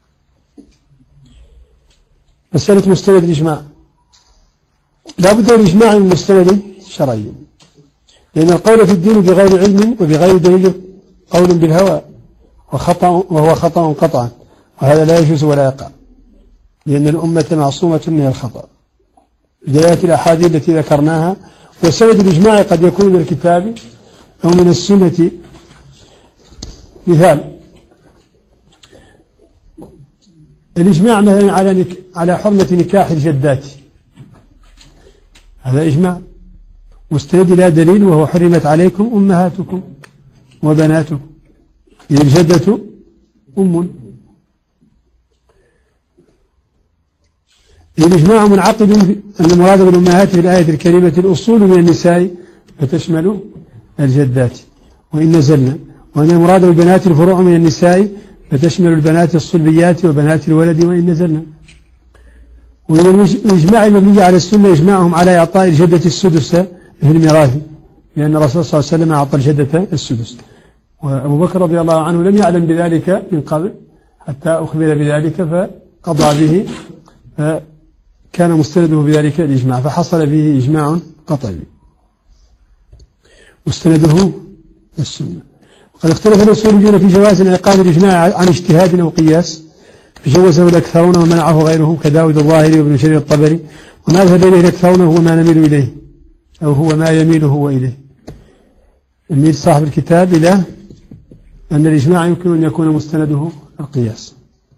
مسألة مستند الإجماع، لا بد من إجماع من مستند شرعي، لأن القول في الدين بغير علم وبغير دليل قول بالهوى وهو خطأ قطعا، وهذا لا يجوز ولا يقع، لأن الأمة معصومة من الخطأ. بدايات الأحاديث التي ذكرناها، وسند الإجماع قد يكون من الكتاب أو من السنة. مثال الإجماع مثلا على حرمة نكاح الجدات، هذا إجماع مستند لا دليل، وهو حرمت عليكم أمهاتكم وبناتكم، إذ الجدة أم. الإجماع منعقد أن المراد بالأمهات في الآية الكريمة الأصول من النساء فتشمل الجدات وإن نزلنا، وأن المراد بالبنات الفروع من النساء فتشمل البنات الصلبيات وبنات الولد وإن نزلنا. والإجماع المبني على السنة إجماعهم على إعطاء الجدة السدس في الميراث، لأن الرسول صلى الله عليه وسلم أعطى الجدة السدس، وأبو بكر رضي الله عنه لم يعلم بذلك من قبل حتى أخبر بذلك فقضى به، فكان مستنده بذلك الإجماع، فحصل به إجماع قطعي مستنده السنة. وقد اختلف الأصوليون في جواز انعقاد الإجماع عن اجتهاد أو قياس، فجوزه الأكثرون ومنعه غيرهم كداود الظاهري وابن شرير الطبري، وما ذهب إليه الأكثرون هو ما نميل إليه، أو هو ما يميل هو إليه. يميل صاحب الكتاب إلى أن الإجماع يمكن أن يكون مستنده القياس،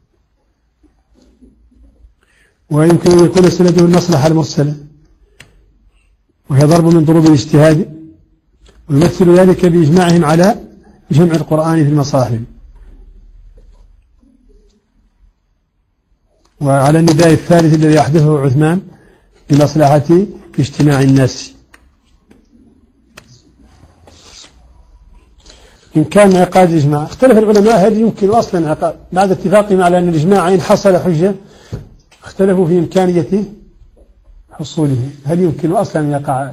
ويمكن أن يكون سنده المصلحة المرسلة، وهي ضرب من ضروب الاجتهاد، ويمثل ذلك بإجماعهم على جمع القرآن في المصاحف، وعلى النداء الثالث الذي يحدثه عثمان لمصلحة اجتماع الناس. إن كان انعقاد الإجماع، اختلف العلماء هل يمكن أصلا انعقاد بعد اتفاقهم على أن الإجماع إن حصل حجة، اختلفوا في إمكانية حصوله، هل يمكن أصلا أن يقع؟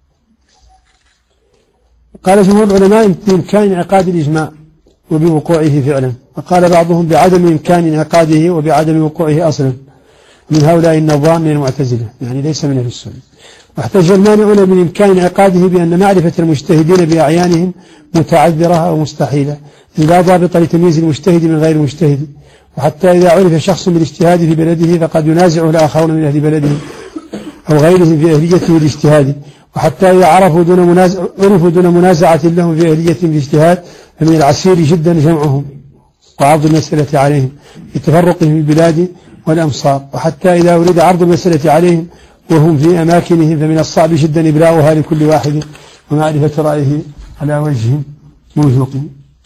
قال جمهور العلماء بإمكان انعقاد الإجماع وبوقوعه فعلا، وقال بعضهم بعدم إمكان انعقاده وبعدم وقوعه أصلا، من هؤلاء النظام من المعتزلة، يعني ليس من أهل السنة. واحتج المانعون من إمكان انعقاده بأن معرفة المجتهدين بأعيانهم متعذرة أو مستحيلة، لا ضابط لتمييز المجتهد من غير المجتهد، وحتى إذا عرف شخص بالاجتهاد في بلده فقد ينازعه الآخرون من أهل بلده أو غيرهم في أهليته الاجتهاد، وحتى إذا عرفوا دون منازعة لهم في أهلية الاجتهاد فمن العسير جدا جمعهم وعرض المسألة عليهم بتفرقهم في البلاد والأمصار، وحتى إذا أريد عرض المسألة عليهم وهم في أماكنهم فمن الصعب جدا إبلاغها لكل واحد ومعرفة رأيه على وجه موثوق.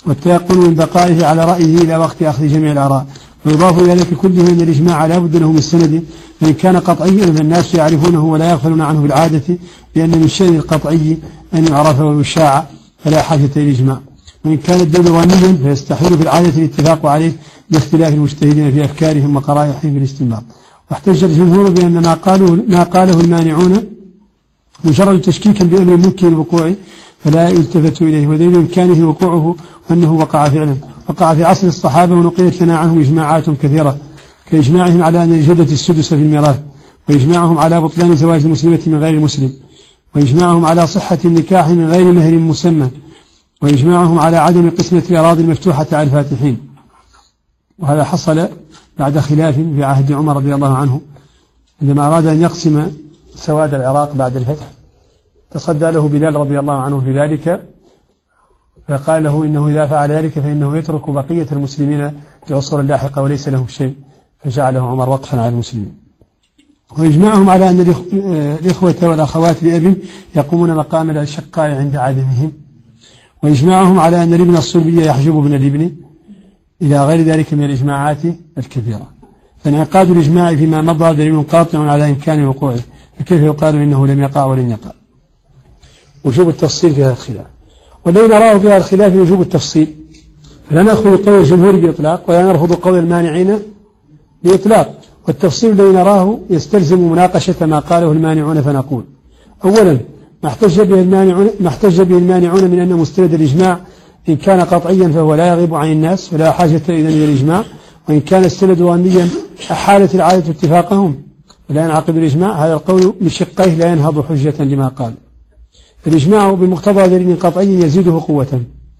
والتيقن من بقائه على رأيه إلى وقت أخذ جميع الآراء. ويضاف إلى ذلك كله أن الإجماع لا بد له من السند، فإن كان قطعيا فالناس يعرفونه ولا يغفلون عنه بالعادة، لأن من شأن القطعي أن يعرف ويشاع فلا حاجة إلى الإجماع. وإن كان الدليل ظنيا فيستحيل في العادة الاتفاق عليه باختلاف المجتهدين في أفكارهم وقرائحهم في الاستنباط. واحتج الجمهور بأن ما قاله المانعون مجرد تشكيكا بأمر ممكن الوقوع فلا يلتفت إليه، ودليل إمكانه وقوعه أنه وقع فعلا. وقع في عصر الصحابة ونقلت لنا عنهم إجماعات كثيرة، كإجماعهم على أن الجدة السدس في الميراث، وإجماعهم على بطلان زواج المسلمة من غير المسلم، وإجماعهم على صحة النكاح من غير مهر مسمى، وإجماعهم على عدم قسمة الأراضي المفتوحة على الفاتحين. وهذا حصل بعد خلاف في عهد عمر رضي الله عنه عندما أراد أن يقسم سواد العراق بعد الفتح، تصدى له بلال رضي الله عنه في ذلك، فقال له إنه إذا فعل ذلك فإنه يترك بقية المسلمين في عصور لاحقة وليس له شيء، فجعله عمر وقفا على المسلمين. وإجماعهم على أن الإخوة والأخوات لأب يقومون مقام الأشقاء عند عدمهم، وإجماعهم على أن الابن الصلبي يحجب ابن الابن، إلى غير ذلك من الإجماعات الكثيرة. فانعقاد الإجماع فيما مضى دليل قاطع على إمكان وقوعه، فكيف يقال إنه لم يقع ولن يقع؟ وجوب التفصيل فيها الخلاف، والذي نراه فيها الخلاف وجوب التفصيل، فلا نأخذ قول الجمهور بإطلاق ولا نرفض قول المانعين بإطلاق. والتفصيل الذي نراه يستلزم مناقشة ما قاله المانعون، فنقول أولا ما احتج به المانعون من أن مستند الإجماع إن كان قطعيا فهو لا يغيب عن الناس ولا حاجة إذن إلى الإجماع، وإن كان السند ظنيا أحالت العادة اتفاقهم ولا ينعقد الإجماع. هذا القول بشقيه لا ينهض حجة لما قال. الإجماع بمقتضى دليل قطعي يزيده قوة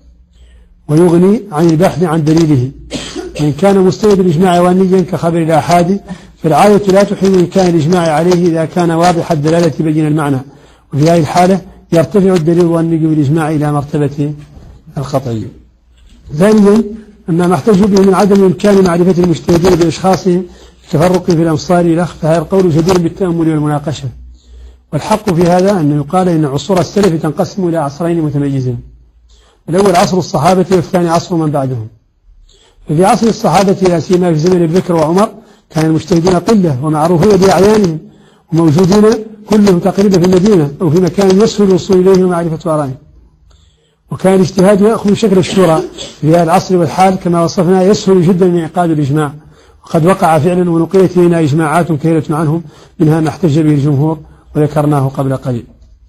ويغني عن البحث عن دليله، وإن كان مستند الإجماع ظنيا كخبر الآحاد فالعادة لا تحيل إمكان الإجماع عليه إذا كان واضح الدلالة بين المعنى، وفي هذه الحالة يرتفع الدليل الظني بالإجماع إلى مرتبة القطعي. ثانيا أما ما احتج به من عدم إمكان معرفة المجتهدين بأشخاصهم التفرق في الأمصار الأخ، فهذا القول جدير بالتأمل والمناقشة. والحق في هذا أن يقال إن عصور السلف تنقسم إلى عصرين متميزين، الأول عصر الصحابة والثاني عصر من بعدهم. ففي عصر الصحابة لا سيما في زمن أبي بكر وعمر كان المجتهدين قلة ومعروفين بأعيانهم وموجودين كلهم تقريبا في المدينة أو في مكان يسهل الوصول إليه ومعرفة آرائهم، وكان الاجتهاد يأخذ شكل الشورى في هذا العصر والحال كما وصفنا، يسهل جدا انعقاد الإجماع، وقد وقع فعلا ونقلت لنا إجماعات كثيرة عنهم، منها ما احتج به الجمهور وذكرناه قبل قليل.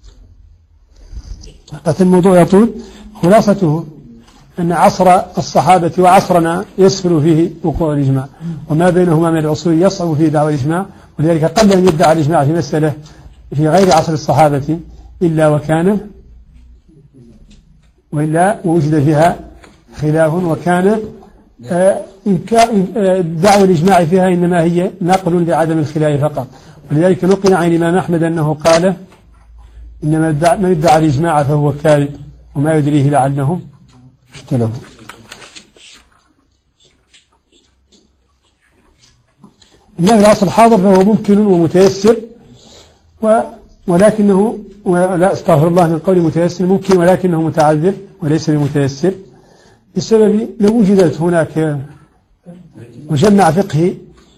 الموضوع يطول، خلاصته أن عصر الصحابة وعصرنا يسهل فيه وقوع الإجماع، وما بينهما من العصور يصعب فيه دعوى الإجماع، ولذلك قل أن يدعى الإجماع في مسألة في غير عصر الصحابة وإلا وجد فيها خلاف، وكان دعوى الإجماع فيها إنما هي نقل لعدم الخلاف فقط. ولذلك نقل عن الإمام أحمد أنه قال إنما من ادعى الإجماع فهو كاذب وما يدريه لعلهم اختلفوا. إنه في العصر الحاضر فهو ممكن ومتيسر، ولكنه ولا استغفر الله من قول متيسر، ممكن ولكنه متعذر وليس بمتيسر، بسبب لو وجدت هناك مجمع فقهي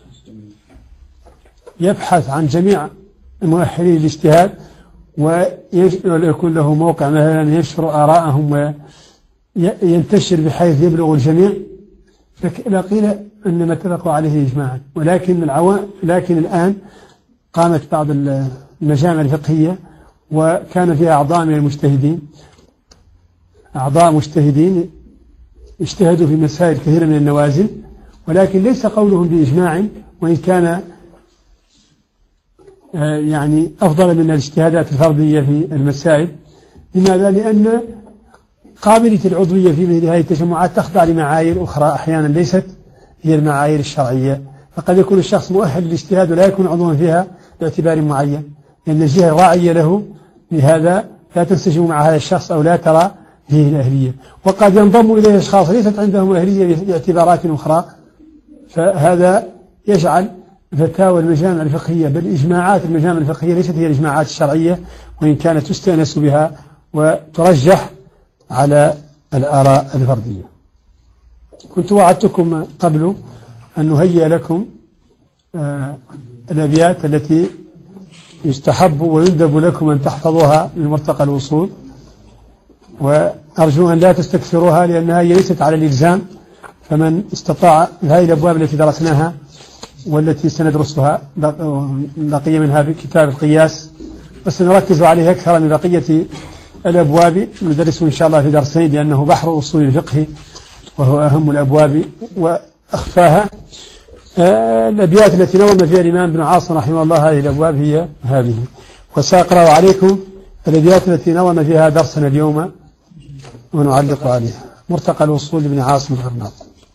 يبحث عن جميع مؤهلي الاجتهاد ويكون له موقع مثلا ينشر آراءهم وينتشر بحيث يبلغ الجميع، فلا قيل أن ما اتفقوا عليه إجماعا. لكن الآن قامت بعض المجامع الفقهية وكان فيها أعضاء من المجتهدين، أعضاء مجتهدين اجتهدوا في مسائل كثيرة من النوازل، ولكن ليس قولهم بإجماع، وإن كان يعني أفضل من الاجتهادات الفردية في المسائل. لماذا؟ لأن قابلية العضوية في مثل هذه التجمعات تخضع لمعايير أخرى أحيانا ليست هي المعايير الشرعية، فقد يكون الشخص مؤهل للاجتهاد ولا يكون عضوا فيها باعتبار معين، لأن الجهة الراعية له لهذا لا تنسجم مع هذا الشخص أو لا ترى فيه الأهلية، وقد ينضم إليه أشخاص ليست عندهم أهلية باعتبارات أخرى، فهذا يجعل فتاوى المجامع الفقهية بل إجماعات المجامع الفقهية ليست هي الإجماعات الشرعية، وإن كانت تستأنس بها وترجح على الآراء الفردية. كنت وعدتكم قبل أن نهيئ لكم الأبيات التي يستحب ويندب لكم أن تحفظوها من مرتقى الوصول، وأرجو أن لا تستكثروها لأنها ليست على الإلزام، فمن استطاع هذه الأبواب التي درسناها والتي سندرسها بقية منها في كتاب القياس، وسنركز عليها أكثر من بقية الأبواب، ندرسه إن شاء الله في درسين لأنه بحر أصول الفقه وهو أهم الأبواب وأخفاها. الأبيات التي نظم فيها الإمام ابن عاصم رحمه الله هذه الأبواب هي هذه، وسأقرأ عليكم الأبيات التي نظم فيها درسنا اليوم ونعلق عليها. مرتقى الوصول لابن عاصم الغرناطي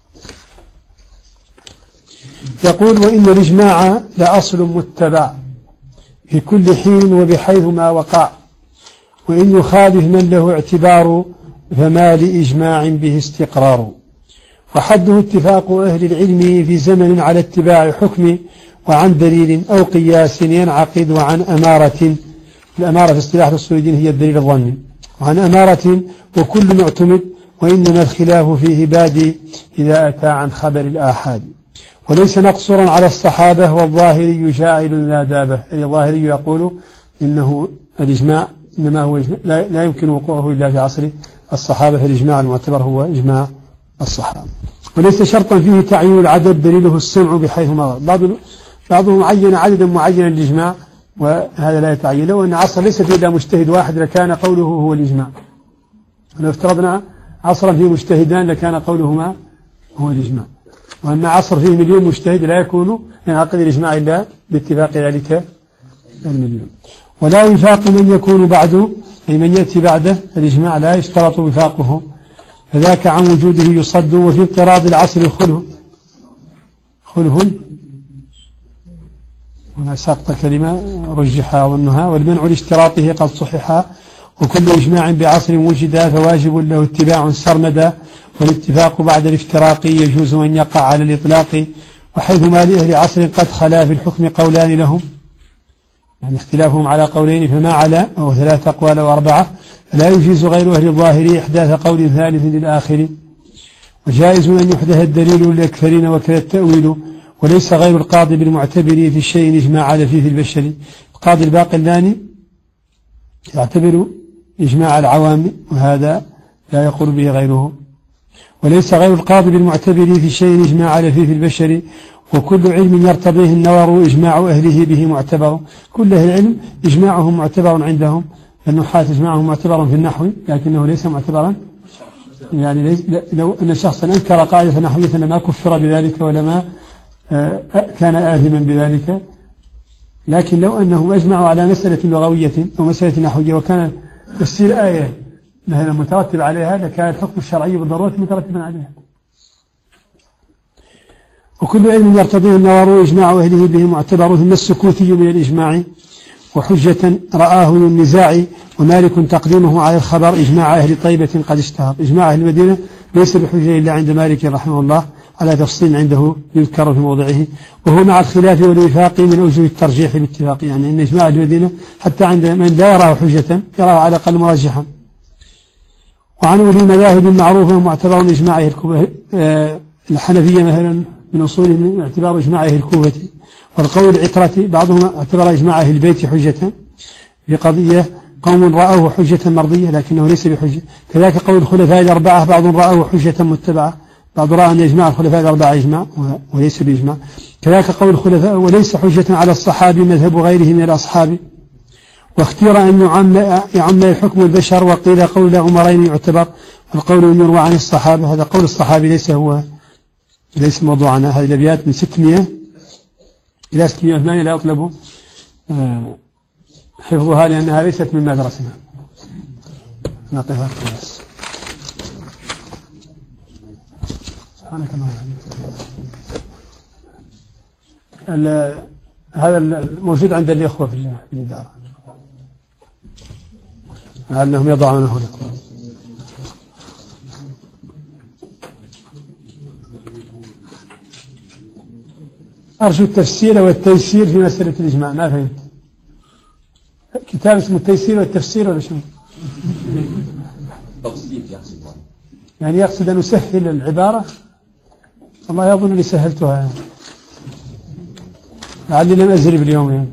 يقول: وإن الإجماع لأصل متبع في كل حين وبحيث ما وقع، وإن يخالف من له اعتبار فما لإجماع به استقرار، وحده اتفاق أهل العلم في زمن على اتباع حكم، وعن دليل أو قياس ينعقد، وعن أمارة، الأمارة في اصطلاح الأصوليين هي الدليل الظني، وعن أمارة وكل معتمد، وإنما الخلاف فيه بادي إذا أتى عن خبر الآحاد، وليس مقصورا على الصحابة، والظاهري شاعل لا دابه. أي الظاهري يقول إنه الإجماع إنما هو إجماع لا يمكن وقوعه إلا في عصر الصحابة، فالإجماع المعتبر هو إجماع الصحابة، وليس شرطا فيه تعيين العدد، دليله السمع بحيث مضى. بعضهم عين عددا معينا للإجماع وهذا لا يتعين. لو أن عصر ليس فيه إلا مجتهد واحد لكان قوله هو الإجماع، ولو افترضنا عصرا فيه مجتهدان لكان قولهما هو الإجماع، وأن عصر فيه مليون مجتهد لا يكون ينعقد الإجماع إلا باتفاق ذلك المليون. ولا يفاق من يكون بعده، أي من يأتي بعده الإجماع لا يشترط وفاقه، فذاك عن وجوده يصد، وفي اضطراد العصر خله هنا سقط كلمة رجح أظنها، والمنع لاشتراطه قد صححا، وكل إجماع بعصر وجدا فواجب له اتباع سرمدا، والاتفاق بعد الافتراق يجوز أن يقع على الإطلاق، وحيثما لأهل عصر قد خلا في الحكم قولان لهم، يعني اختلافهم على قولين فما على أو 3 أقوال و4، فلا يجيز غير أهل الظاهر إحداث قول ثالث للآخر، وجائز أن يحدث الدليل للأكثرين وكذا التأويل، وليس غير القاضي بالمعتبر في الشيء إجماع على فيه في البشر. القاضي الباقلاني يعتبر إجماع العوام وهذا لا يقول به غيره، وليس غير القاضي بالمعتبر في الشيء إجماع على فيه في البشر، وكل علم يرتضيه النظر إجماع أهله به معتبر. كل أهل العلم إجماعهم معتبر عندهم، النحاة إجماعهم معتبر في النحو لكنه ليس معتبرا، يعني لو أن شخصا أنكر قاعدة نحوية لما كفر بذلك ولما كان آثما بذلك، لكن لو أنهم أجمعوا على مسألة لغوية أو مسألة نحوية وكان تفسير آية مثلا مترتب عليها لكان الحكم الشرعي بالضرورة مترتبا عليها. وكل علم يرتضيه النظر إجماع أهله به معتبر، ثم السكوتي من الإجماع وحجة رآه للنزاع، ومالك تقديمه على الخبر إجماع أهل طيبة قد اشتهر. إجماع أهل المدينة ليس بحجة إلا عند مالك رحمه الله على تفصيل عنده يذكر في موضعه، وهو مع الخلاف والوفاق من أوجه الترجيح بالاتفاق، يعني أن إجماع أهل المدينة حتى عند من لا يراه حجة يراه على الأقل مرجحا. وعن أولي المذاهب المعروفة معتبر إجماعه الحنفية مثلا من أصول اعتبار إجماعه الكوفة، والقول العترة بعضهم اعتبر إجماعه البيت حجة في قضية قوم رأوه حجة مرضية لكنه ليس بحجة. كذلك قول الخلفاء الأربعة بعض رأوه حجة متبعة، بعض رأى أن إجماع الخلفاء الأربعة إجماع وليس بإجماع. كذلك قول الخلفاء وليس حجة على الصحابي مذهب غيره من الأصحاب. واختير أن يعم الحكم البشر، وقيل قول عمرين يعتبر، والقول أن يروى عن الصحابة. هذا قول الصحابي ليس موضوعنا. هذه الأبيات من 600 إلى 608 لا يطلب حفظها لأنها ليست من مدرسنا. نقفها خلاص. سبحانك اللهم. هذا الموجود عند الإخوة في الإدارة لعلهم يضعونه لكم. أرجو التفسير والتيسير في مسألة الإجماع. ما فهمت كتاب اسمه التيسير والتفسير ولا شو؟ يعني يقصد أن يسهل العبارة. الله يظن أني سهلتها يعني. لعلي لم أزرب اليوم يعني.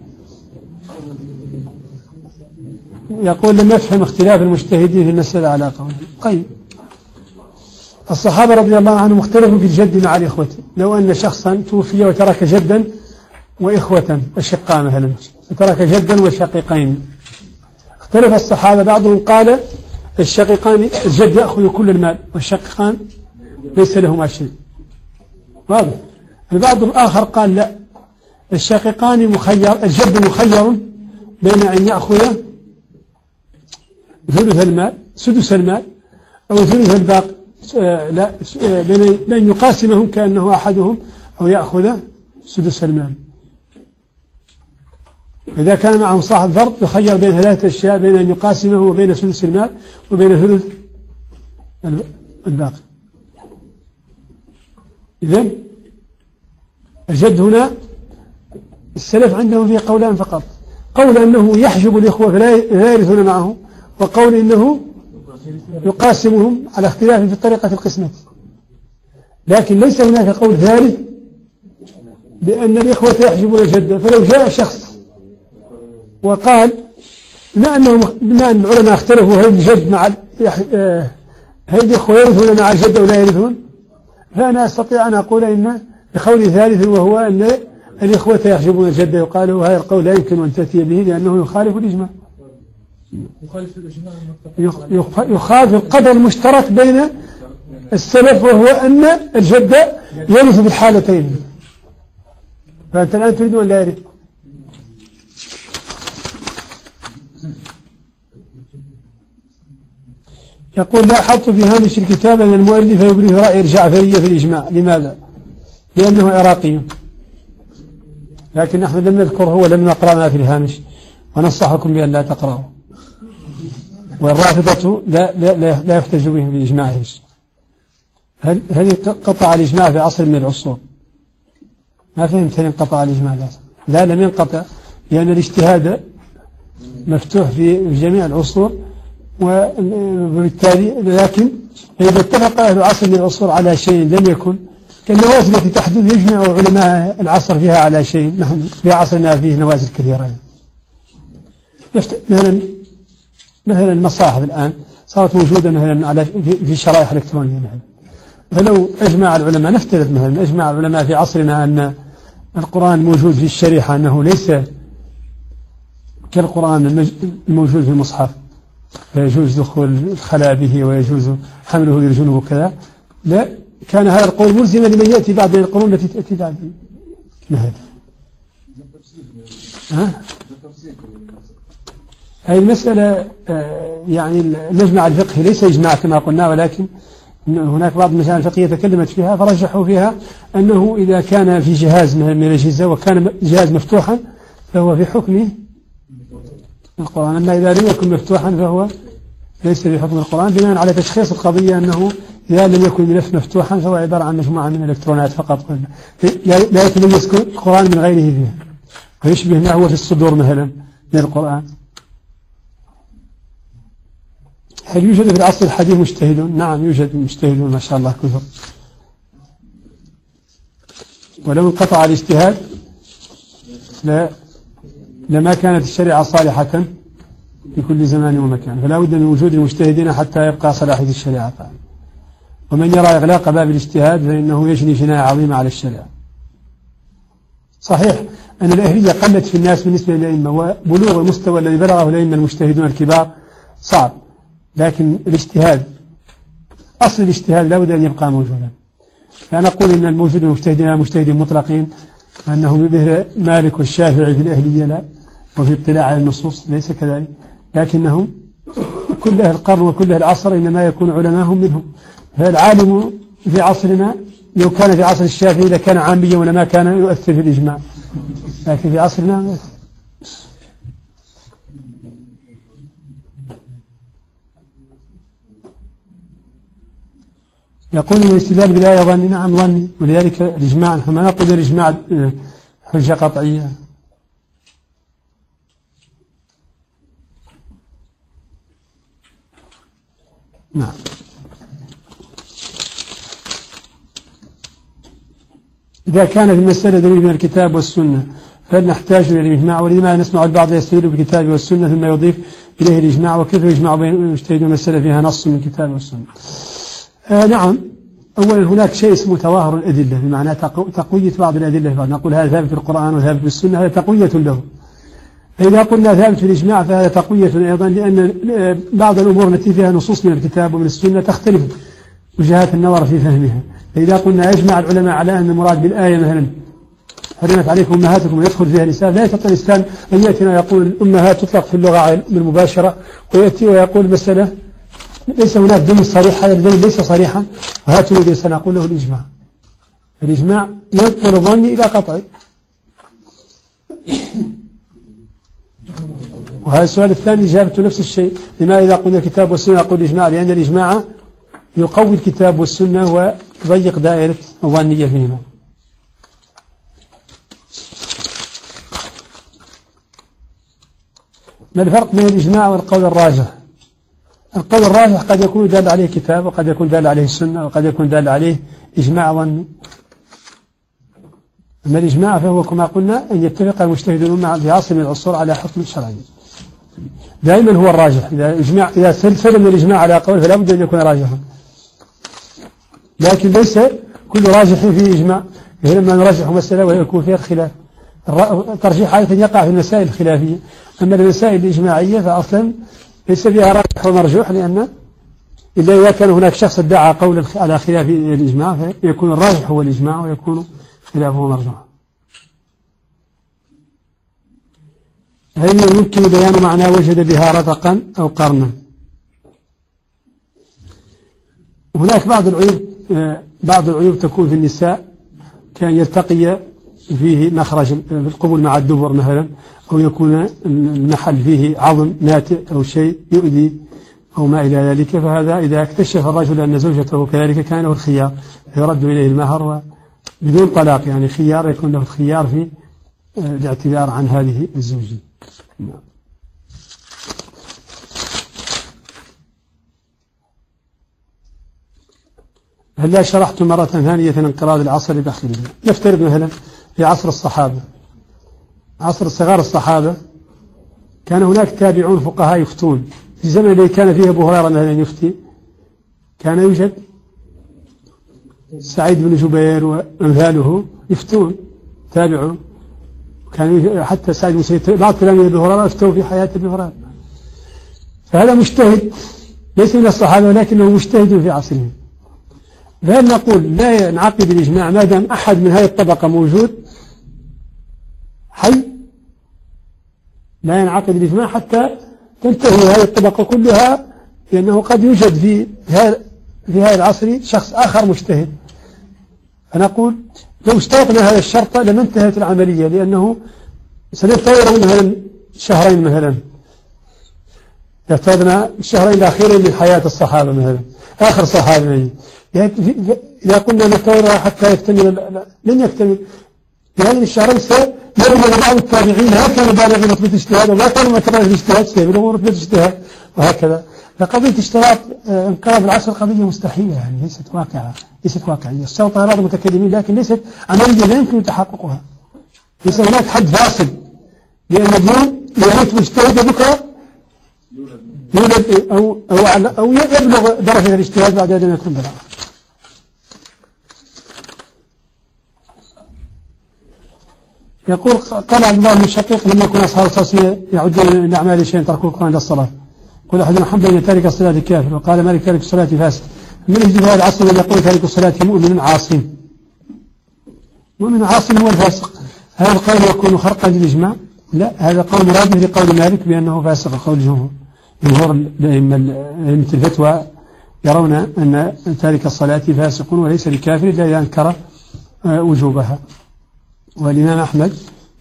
يقول لم يفهم اختلاف المجتهدين في المسألة على قول. طيب الصحابة رضي الله عنهم اختلفوا في الجد مع الإخوة. لو أن شخصا توفي وترك جدا وإخوة أشقاء مثلا، فترك جدا وشقيقين، اختلف الصحابة. بعضهم قال الشقيقان الجد يأخذ كل المال والشقيقان ليس لهما شيء. واضح. البعض الآخر قال لا، الشقيقان مخير، الجد مخير بين أن يأخذ ثلث المال سدس المال أو ثلث الباقي، لا بين أن يقاسمهم كأنه أحدهم أو يأخذ سدس المال. إذا كان معهم صاحب فرض يخير بين ثلاثة أشياء، بين أن يقاسمه وبين سدس المال وبين ثلث الباقي. إذن الجد هنا السلف عندهم فيه قولان فقط، قول أنه يحجب الإخوة فلا يرثون معه، وقول إنه يقاسمهم على اختلاف في طريقة القسمة. لكن ليس هناك قول ثالث بأن الإخوة يحجبون الجد. فلو جاء شخص وقال بما أن العلماء اختلفوا هل الجد مع هل الإخوة يرثون مع الجد أو لا يرثون، فأنا أستطيع أن أقول إن بقول ثالث، وهو أن الإخوة يحجبون الجد. يقال هذا القول لا يمكن أن تأتي به لأنه يخالف الإجماع، يخالف القدر المشترك بين السلف، وهو أن الجد يرث في الحالتين. فأنت الآن تريد أن لا يرث. يقول لاحظت في هامش الكتاب أن المؤلف يبرز رأي الجعفرية في الإجماع. لماذا؟ لأنه عراقي، لكن نحن لم نذكره ولم نقرأ ما في الهامش، وننصحكم بأن لا تقرأه. والرافضة لا يحتج به بالإجماع. هل قطع الإجماع في عصر من العصور؟ ما فهمت هل انقطع الإجماع؟ لا لم ينقطع، لأن الاجتهاد مفتوح في جميع العصور، وبالتالي لكن إذا اتفق أهل عصر من العصور على شيء لم يكن كالنوازل التي تحدث يجمع علماء العصر فيها على شيء. نحن في عصرنا فيه نوازل كثيرة. مثلا المصاحف الآن صارت موجودة مثلا في شرائح إلكترونية مثلا. فلو أجمع العلماء، نفترض مثلا أجمع العلماء في عصرنا أن القرآن موجود في الشريحة، أنه ليس كالقرآن الموجود في المصحف، فيجوز دخول الخلاء به ويجوز حمله إلى الجنوب وكذا، لا كان هذا القول ملزما لمن يأتي بعد القرون التي تأتي بعد. ما هذا؟ هذه المسألة يعني المجمع الفقهي ليس إجماع كما قلنا، ولكن هناك بعض المسائل الفقهية تكلمت فيها فرجحوا فيها أنه إذا كان في جهاز من الأجهزة وكان جهاز مفتوحا فهو في حكم القرآن، أما إذا لم يكن مفتوحا فهو ليس في حكم القرآن، بناء على تشخيص القضية أنه إذا لم يكن الملف مفتوحا فهو عبارة عن مجموعة من الإلكترونات فقط، لا يتميز القرآن من غيره فيها، ويشبه ما هو في الصدور مثلا من القرآن. هل يوجد في العصر الحديث مجتهدون؟ نعم يوجد مجتهدون ما شاء الله كثر. ولو انقطع الاجتهاد لما كانت الشريعة صالحة في كل زمان ومكان، فلا بد من وجود المجتهدين حتى يبقى صلاحية الشريعة. ومن يرى إغلاق باب الاجتهاد فإنه يجني جناية عظيمة على الشريعة. صحيح أن الأهلية قلت في الناس بالنسبة للأئمة، وبلوغ المستوى الذي بلغه الأئمة المجتهدون الكبار صعب، لكن الاجتهاد أصل الاجتهاد لا بد أن يبقى موجودا. فأنا أقول إن الموجود المجتهدين مجتهدين مطلقين، أنه مثل مالك والشافعي في الأهلية لا، وفي اطلاع على النصوص ليس كذلك، لكنهم كل أهل القرن وكل أهل العصر إنما يكون علماءهم منهم. فالعالم في عصرنا لو كان في عصر الشافعي لكان عاميا ولما كان يؤثر في الإجماع، لكن في عصرنا يقول الاستدلال بالآية ظني. نعم ظني، ولذلك الإجماع نحن ما نقول الإجماع حجة قطعية. نعم. إذا كان في المسألة دليل من الكتاب والسنة فنحتاج إلى الإجماع، ولما نسمع البعض يستدل بالكتاب والسنة ثم يضيف إليه الإجماع، وكيف يجمع بين المجتهدين المسألة فيها نص من الكتاب والسنة؟ نعم، أولا هناك شيء اسمه تواهر الأدلة، بمعنى تقوية بعض الأدلة، نقول هذا ثابت في القرآن وثابت في السنة، هذا تقوية له. فإذا قلنا ثابت في الإجماع فهذا تقوية أيضا، لأن بعض الأمور التي فيها نصوص من الكتاب ومن السنة تختلف وجهات النظر في فهمها. فإذا قلنا يجمع العلماء على أن المراد بالآية مثلا حرمت عليكم أمهاتكم ويدخل فيها الإنسان، لا يستطيع الإنسان أن يأتينا ويقول الأمهات تطلق في اللغة بالمباشرة، ويأتي ويقول مسألة ليس هناك دليل صريح، هذا الدليل ليس صريحا، وهاتوا الذي سنقول له الإجماع. الإجماع ينقل ظني إلى قطعي. وهذا السؤال الثاني إجابته نفس الشيء، لما إذا قلنا الكتاب والسنة نقول الإجماع، لأن الإجماع يقوي الكتاب والسنة ويضيق دائرة الظنية فيهما. ما الفرق بين الإجماع والقول الراجح؟ القول الراجح قد يكون دال عليه كتاب، وقد يكون دال عليه السنة، وقد يكون دال عليه إجماع ظني. أما الإجماع فهو كما قلنا أن يتفق المجتهدون في عصر من العصور على حكم شرعي، دائما هو الراجح. إذا سلم الإجماع على قول فلا بد أن يكون راجحا، لكن ليس كل راجح فيه إجماع، لما نرجح مسألة ويكون فيها الخلاف. الترجيح عادة يقع في المسائل الخلافية، أما المسائل الإجماعية فأصلا ليس فيها راجح ومرجوح، لأن إذا كان هناك شخص ادعى قول على خلاف الإجماع فيكون الراجح هو الإجماع ويكون خلافه مرجوح. هل يمكن بيان معنى وجد بها رتقا أو قرنا؟ هناك بعض العيوب تكون في النساء، كان يلتقي فيه مخرج القبل مع الدبر مثلا، أو يكون المحل فيه عظم ناتئ أو شيء يؤذي أو ما إلى ذلك، فهذا إذا اكتشف الرجل أن زوجته كذلك كان له الخيار، يرد إليه المهر بدون طلاق، يعني خيار، يكون له الخيار في الاعتذار عن هذه الزوجة. هل شرحت مرة ثانية انقراض العصر بأخره؟ نفترض مثلا في عصر الصحابة، عصر صغار الصحابة، كان هناك تابعون فقهاء يفتون. في الزمن الذي كان فيه أبو هريرة مثلا يفتي، كان يوجد سعيد بن جبير وأمثاله يفتون، تابعوا. كان حتى سعيد بن سعيد بعض تلاميذ أبي هريرة يفتوا في حياة أبي هريرة. فهذا مجتهد ليس من الصحابة، ولكنه مجتهد في عصره. فهل نقول لا ينعقد الإجماع ما دام أحد من هذه الطبقة موجود حي؟ لا ينعقد الإجماع حتى تنتهي هذه الطبقة كلها، لأنه قد يوجد في هذا العصر شخص آخر مجتهد. فنقول لو اشترطنا هذا الشرط لما انتهت العملية، لأنه سنفترض مثلا شهرين مثلا، افترضنا الشهرين الأخيرين من حياة الصحابة مثلا، آخر صحابي، إذا قلنا نفترضها حتى يكتمل لن يكتمل. لأن الشهرين سيرمى بعض التابعين لا كانوا بالغين رتبة اجتهاد ولا كانوا متبعين الاجتهاد، سيبلغوا رتبة اجتهاد وهكذا. فقضية اشتراط انقراض العصر قضية مستحيلة، يعني ليست واقعية. الشرطة بعض المتكلمين، لكن ليست عملية لا يمكن تحققها. ليس هناك حد فاصل، لأن اليوم يموت مجتهد بكرة يولد أو يبلغ درجة الاجتهاد بعد أن يكون بلغ. يقول قال عبد الله بن شقيق لما يكون أصحاب التصفية يعدون من الأعمال شيئا تركوا القرآن للصلاة، قل أحد محمد أن تارك الصلاة كافر، وقال مالك تارك الصلاة فاسد. من يجد هذا العصر من يقول تارك الصلاة مؤمن عاصم. مؤمن عاصم هو الفاسق. هذا القول يكون خرقا للإجماع؟ لا، هذا قول مراد لقول مالك بأنه فاسق، قول جمهور أئمة الفتوى يرون أن تارك الصلاة فاسق وليس بكافر إلا إذا أنكر وجوبها. والإمام أحمد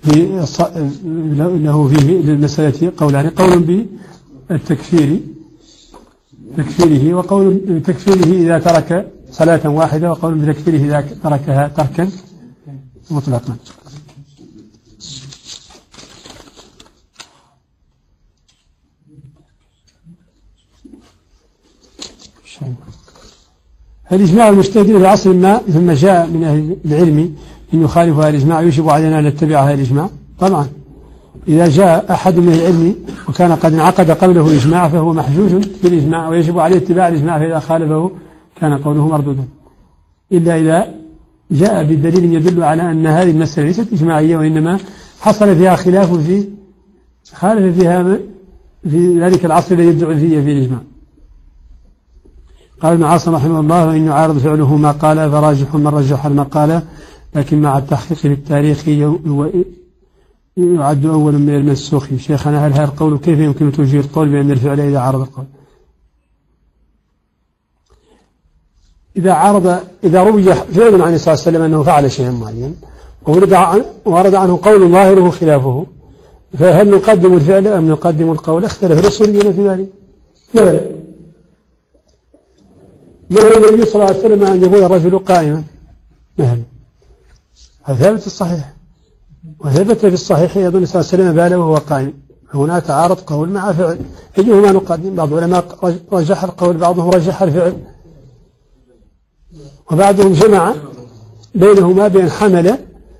له فيه للمسألة قولان، قول بالتكفير تكفيره، وقول بتكفيره إذا ترك صلاة واحدة، وقول بتكفيره إذا تركها تركا مطلقا. هل إجماع المجتهدين في عصر ما ثم جاء من أهل العلم إن يخالفها الإجماع يجب علينا أن نتبعها الإجماع؟ طبعا إذا جاء أحد من العلم وكان قد انعقد قبله إجماع فهو محجوج بالإجماع ويجب عليه اتباع الإجماع، فإذا خالفه كان قوله مردودا، إلا إذا جاء بدليل يدل على أن هذه المسألة ليست إجماعية وإنما حصل فيها خلاف خالف فيها في ذلك العصر الذي يدعي فيه في الإجماع. قال ابن عاصم رحمه الله: وإن يعارض فعله ما قال فراجح من رجح المقالة، لكن مع التحقيق في التاريخ يعد أول من المنسوخ. شيخنا هل هذا القول كيف يمكن توجيه القول بأن الفعل إذا عارض القول؟ إذا روي فعل عن النبي صلى الله عليه وسلم أنه فعل شيئا معين ورد عنه قول ظاهره خلافه، فهل نقدم الفعل أم نقدم القول؟ اختلف الأصوليون في ذلك. مثلا النبي صلى الله عليه وسلم أن يقول الرجل قائما مثلا، هذا ثابت في الصحيح، وثبت في الصحيح أيضا النبي صلى الله عليه وسلم باله وهو قائم. هنا تعارض قول مع فعل، أيهما نقدم؟ بعض العلماء رجح القول، بعضهم رجح الفعل، وبعضهم جمع بينهما بين حمل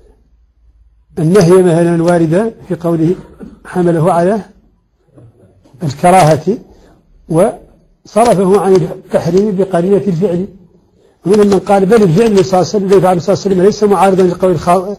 النهي مثلا الواردة في قوله حمله على الكراهة وصرفه عن التحريم بقرينة الفعل، ومن من قال بل الفعل صلى الله عليه وسلم ليس معارضا لقول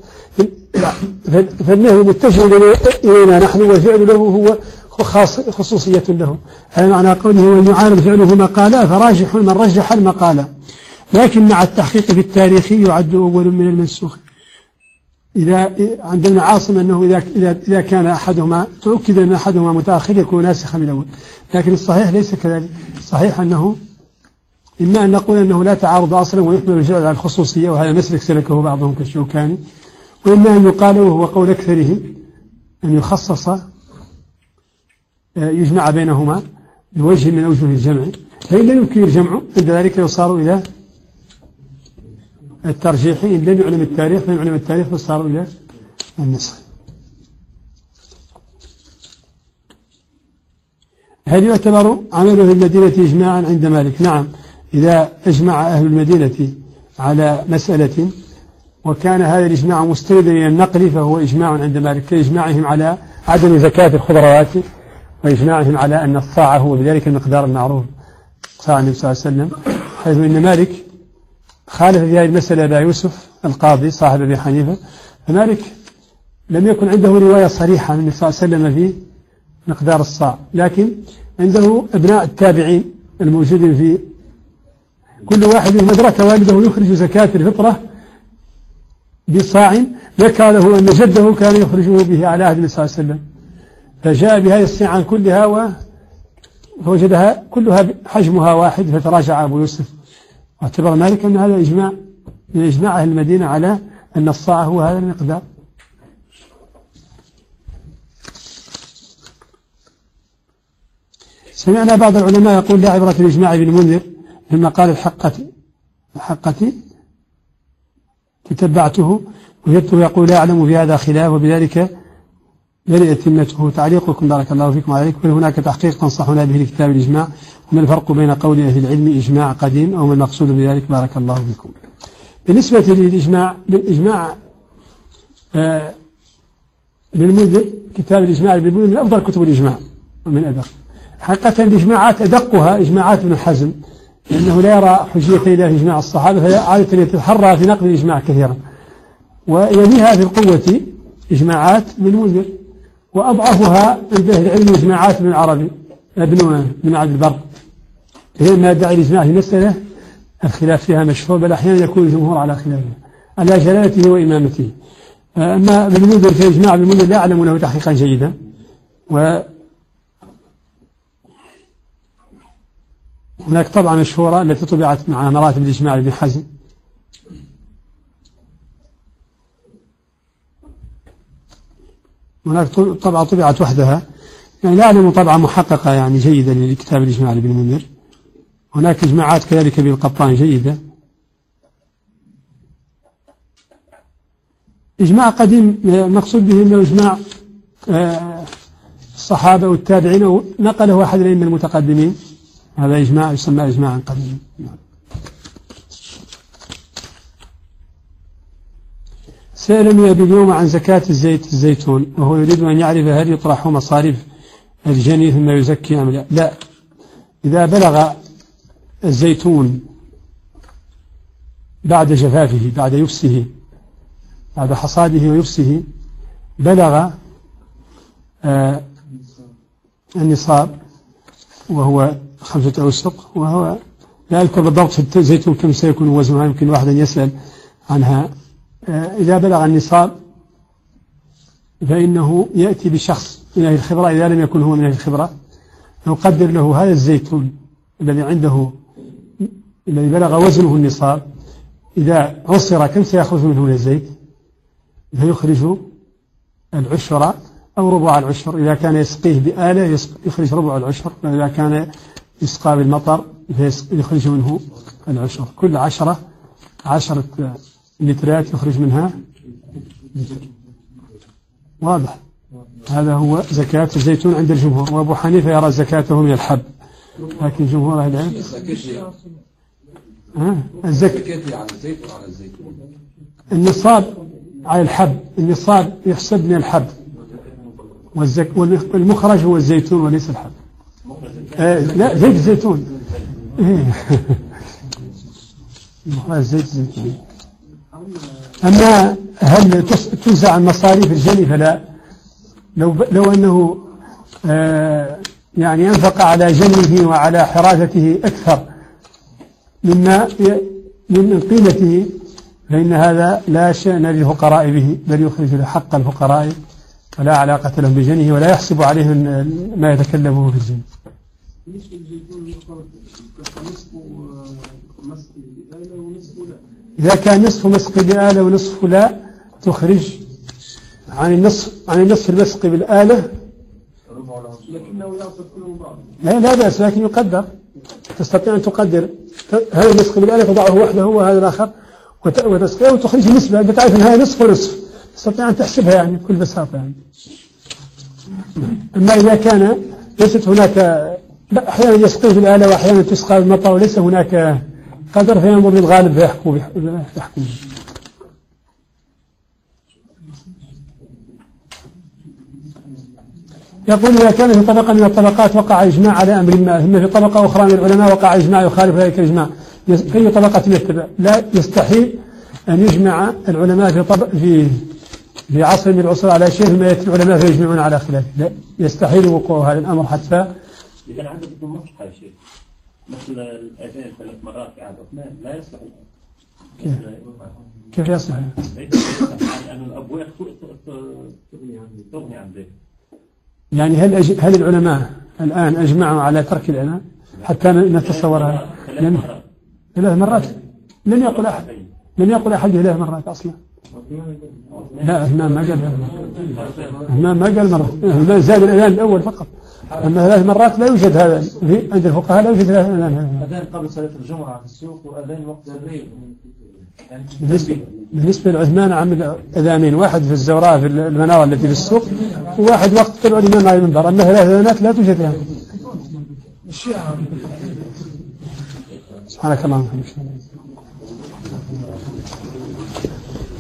فالنهي متجه إلينا نحن والفعل له هو خصوصية له. هذا معنى قوله وإن يعارض فعله مقالة فراجح من رجح المقالة، لكن مع التحقيق في التاريخ يعد أول من المنسوخ. إذا عندنا عاصم أنه إذا كان أحدهما تؤكد أن أحدهما متأخر يكون ناسخا من الأول، لكن الصحيح ليس كذلك. الصحيح أنه إما أن نقول أنه لا تعارض أصلا ويحمل الفعل على الخصوصية، وهذا مسلك سلكه بعضهم كالشوكاني، وإما أن يقال وهو قول أكثرهم أن يخصص يجمع بينهما بوجه من أوجه الجمع، فإن لم يمكن الجمع عند ذلك يصار إلى الترجيح، إن لم يعلم التاريخ فصار إلى النسخ. هل يعتبر عمله في المدينة إجماعا عند مالك؟ نعم، إذا أجمع أهل المدينة على مسألة وكان هذا الإجماع مستندا إلى النقل فهو إجماع عند مالك، كإجماعهم على عدم زكاة الخضروات، وإجماعهم على أن الصاع هو بذلك المقدار المعروف صاع النبي صلى الله عليه وسلم، حيث إن مالك خالف في هذه المسألة أبا يوسف القاضي صاحب أبي حنيفة، فمالك لم يكن عنده رواية صريحة من النبي صلى الله عليه وسلم في مقدار الصاع، لكن عنده أبناء التابعين الموجودين في كل واحد مدرك والده يخرج زكاة الفطرة بصاع، ذكر له أن جده كان يخرجه به على عهد النبي صلى الله عليه وسلم، فجاء بهذه الصاع كلها فوجدها كلها حجمها واحد، فتراجع أبو يوسف، واعتبر مالك أن هذا إجماع من إجماع أهل المدينة على أن الصاع هو هذا المقدار. سمعنا بعض العلماء يقول لا عبرة الإجماع بالمنذر لما قال الحقة تتبعته، وجدته يقول لا أعلم في هذا خلاف وبذلك برئت ذمته. تعليقكم بارك الله فيكم عليكم. هل هناك تحقيق تنصحنا به لكتاب الإجماع؟ وما الفرق بين قول أهل العلم إجماع قديم أو ما المقصود بذلك؟ بارك الله فيكم. بالنسبة للإجماع بالمنذر، كتاب الإجماع بالمنذر من أفضل كتب الإجماع ومن أدق. حقيقة الإجماعات أدقها إجماعات ابن حزم، لأنه لا يرى حجية إلا في إجماع الصحابة، فعادة يتحرى في نقل الإجماع كثيرا، ويليها في القوة إجماعات ابن منذر، وأضعفها عند أهل العلم إجماعات ابن العربي ابن عبد البر، لما يدعي الإجماع في مسألة الخلاف فيها مشهور، بل أحيانا يكون الجمهور على خلافه على جلالته وإمامته. أما ابن منذر في إجماع ابن منذر لا أعلم له تحقيقا جيدا، هناك طبعة مشهورة التي طبعت مع مراتب الإجماع لابن حزم، هناك طبعة طبعت وحدها، يعني لا أعلم طبعة محققة يعني جيدة لكتاب الإجماع لابن منذر. هناك إجماعات كذلك بالقطان جيدة. إجماع قديم المقصود به أنه إجماع الصحابة والتابعين أو نقله أحد الأئمة المتقدمين، هذا إجماع يسمى إجماعا قديما. سألني اليوم عن زكاة الزيتون، وهو يريد أن يعرف هل يطرح مصاريف الجني ثم يزكي أم لا. لا، إذا بلغ الزيتون بعد جفافه، بعد يفسه، بعد حصاده ويفسه، بلغ النصاب وهو 5 أوسق، وهو لا أذكر بالضبط في الزيتون كم سيكون وزنها، يمكن واحد يسأل عنها. إذا بلغ النصاب فإنه يأتي بشخص من أهل الخبرة، إذا لم يكن هو من أهل الخبرة يقدر له هذا الزيتون الذي عنده الذي بلغ وزنه النصاب، إذا عصر كم سيأخذ منه من الزيت، فيخرج العشر أو ربع العشر. إذا كان يسقيه بآلة يخرج ربع العشر، وإذا كان يسقى بالمطر يخرج منه العشر. كل 10 لترات يخرج منها. واضح؟ هذا هو زكاة الزيتون عند الجمهور، وأبو حنيفة يرى زكاته من الحب، لكن جمهور أهل العلم الزكاة على الزيت وعلى الزيتون. النصاب على الحب، النصاب يحسب من الحب، والمخرج هو الزيتون وليس الحب. لا، زيت الزيتون. زيت الزيتون. أما هل توزع المصاريف الجني فلا. لو أنه يعني ينفق على جنيه وعلى حراسته أكثر من قيمته، فإن هذا لا شأن للفقراء به، بل يخرج له حق الفقراء ولا علاقة لهم بجنيه، ولا يحسب عليه ما يتكلمه في الجن. إذا كان نصف مسق بآلة ونصف لا، تخرج عن النصف المسق بالآلة، لا بأس، لكن يقدر. تستطيع أن تقدر هذا المسق بالآلة تضعه وحده وهذا الآخر وتسقيه وتخرج نسبة، أنت تعرف أن هذا نصف ونصف، تستطيع أن تحسبها يعني بكل بساطة يعني. أما إذا كان ليست هناك، أحيانا يسقيه بالآلة وأحيانا تسقى بالمطر وليس هناك قدر، فينظر للغالب فيحكم. يقول إذا كان في طبقة من الطبقات وقع إجماع على أمر ما، ثم في طبقة أخرى من العلماء وقع إجماع يخالف ذلك الإجماع، أي طبقة يتبع؟ لا يستحيل أن يجمع العلماء في عصر من العصور على شيء ثم يأتي العلماء فيجمعون على خلافه. لا، يستحيل وقوع هذا الأمر حتى. إذا عندك مصلحة يا شيخ، مثل الأذان 3 مرات في عهد عثمان لا يصلح. كيف يصلح؟ لأن الأبواب تغني عن ذلك. يعني هل العلماء الآن أجمعوا على ترك الأذان حتى نتصورها؟ 3 مرات لم يقل أحد 3 مرات أصلا. لا، إمام ما قال مرة، إمام زاد الأذان الأول فقط. أما 3 مرات لا يوجد هذا عند الفقهاء، لا يوجد 3 أذان. أذان قبل صلاة الجمعة في السوق وأذان وقت الليل. بالنسبة لعثمان عمل أذانين، واحد في الزوراء في المنارة التي في السوق، وواحد وقت طلع الإمام على المنبر. أما 3 أذانات لا توجد لها. سبحانك اللهم وبحمدك.